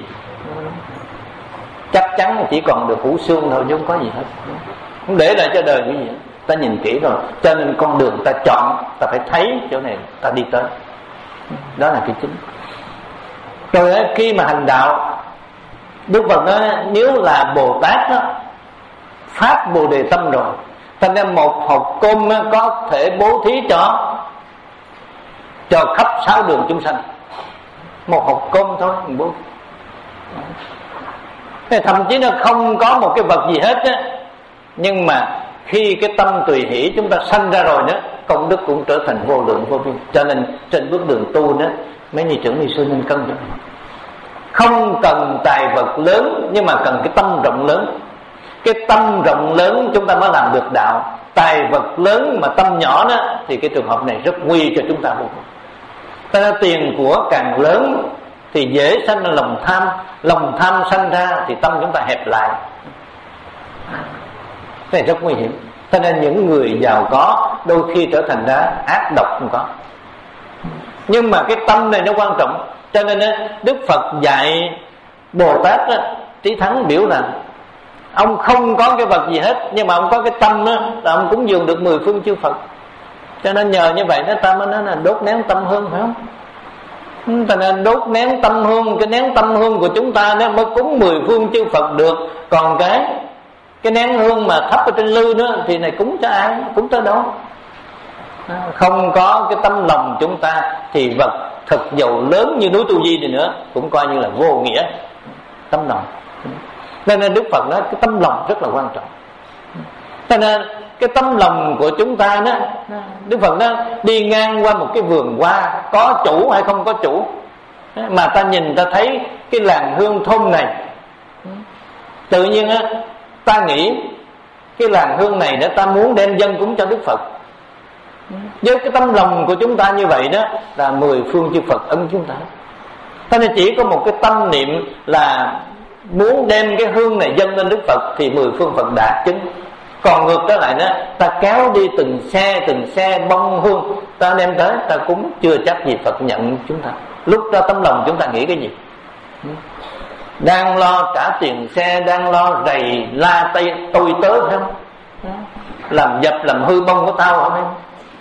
Chắc chắn chỉ còn được hũ xương thôi, chứ không có gì hết, không để lại cho đời cái gì. Ta nhìn kỹ rồi, cho nên con đường ta chọn, ta phải thấy chỗ này ta đi tới. Đó là cái chính. Rồi khi mà hành đạo, Đức Phật nói nếu là Bồ Tát đó, phát Bồ Đề tâm rồi, thành ra một hộp cơm có thể bố thí cho cho khắp sáu đường chúng sanh. Một hộp cơm thôi bố. Thậm chí nó không có một cái vật gì hết á, nhưng mà khi cái tâm tùy hỷ chúng ta sanh ra rồi đó, công đức cũng trở thành vô lượng vô biên. Cho nên trên bước đường tu đó, mấy ni trưởng ni sư nên cân cho không cần tài vật lớn, nhưng mà cần cái tâm rộng lớn. Cái tâm rộng lớn chúng ta mới làm được đạo. Tài vật lớn mà tâm nhỏ đó thì cái trường hợp này rất nguy cho chúng ta vô cùng. Cho nên tiền của càng lớn thì dễ sanh ra lòng tham. Lòng tham sanh ra thì tâm chúng ta hẹp lại. Cái này rất nguy hiểm. Cho nên những người giàu có đôi khi trở thành ra ác độc không có. Nhưng mà cái tâm này nó quan trọng. Cho nên Đức Phật dạy Bồ Tát Trí Thắng biểu là ông không có cái vật gì hết, nhưng mà ông có cái tâm đó, là ông cúng dường được mười phương chư Phật. Cho nên nhờ như vậy đó ta mới nói là đốt nén tâm hương, phải không? Cho nên đốt nén tâm hương, cái nén tâm hương của chúng ta nó mới cúng mười phương chư Phật được. Còn cái cái nén hương mà thắp ở trên lư nữa thì này cúng cho ai? Cúng tới đâu? Không có cái tâm lòng chúng ta thì vật thật giàu lớn như núi Tu Di này nữa cũng coi như là vô nghĩa. Tâm lòng. Nên Đức Phật nói cái tâm lòng rất là quan trọng. Cho nên cái tâm lòng của chúng ta đó, Đức Phật nói đi ngang qua một cái vườn hoa, có chủ hay không có chủ, mà ta nhìn ta thấy cái làn hương thơm này, tự nhiên á ta nghĩ cái làn hương này để ta muốn đem dâng cúng cho Đức Phật. Với cái tâm lòng của chúng ta như vậy đó là mười phương chư Phật ân chúng ta. Cho nên chỉ có một cái tâm niệm là muốn đem cái hương này dâng lên Đức Phật thì mười phương Phật đã chứng. Còn ngược trở lại đó, ta kéo đi từng xe từng xe bông hương ta đem tới, ta cúng chưa chắc gì Phật nhận chúng ta. Lúc đó tâm lòng chúng ta nghĩ cái gì? Đang lo trả tiền xe, đang lo rầy la tay tôi tớ, phải không? Làm dập làm hư bông của tao, phải không?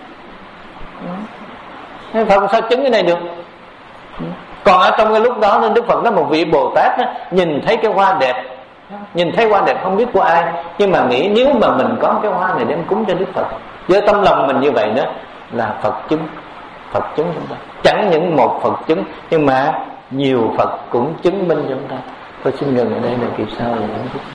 Phật sao chứng cái này được? Còn ở trong cái lúc đó nên Đức Phật nói một vị Bồ Tát đó, nhìn thấy cái hoa đẹp, nhìn thấy hoa đẹp không biết của ai, nhưng mà nghĩ nếu mà mình có cái hoa này đem cúng cho Đức Phật, với tâm lòng mình như vậy đó là Phật chứng. Phật chứng chúng ta chẳng những một Phật chứng, nhưng mà nhiều Phật cũng chứng minh cho chúng ta. Tôi xin ngừng ở đây là kịp sau rồi.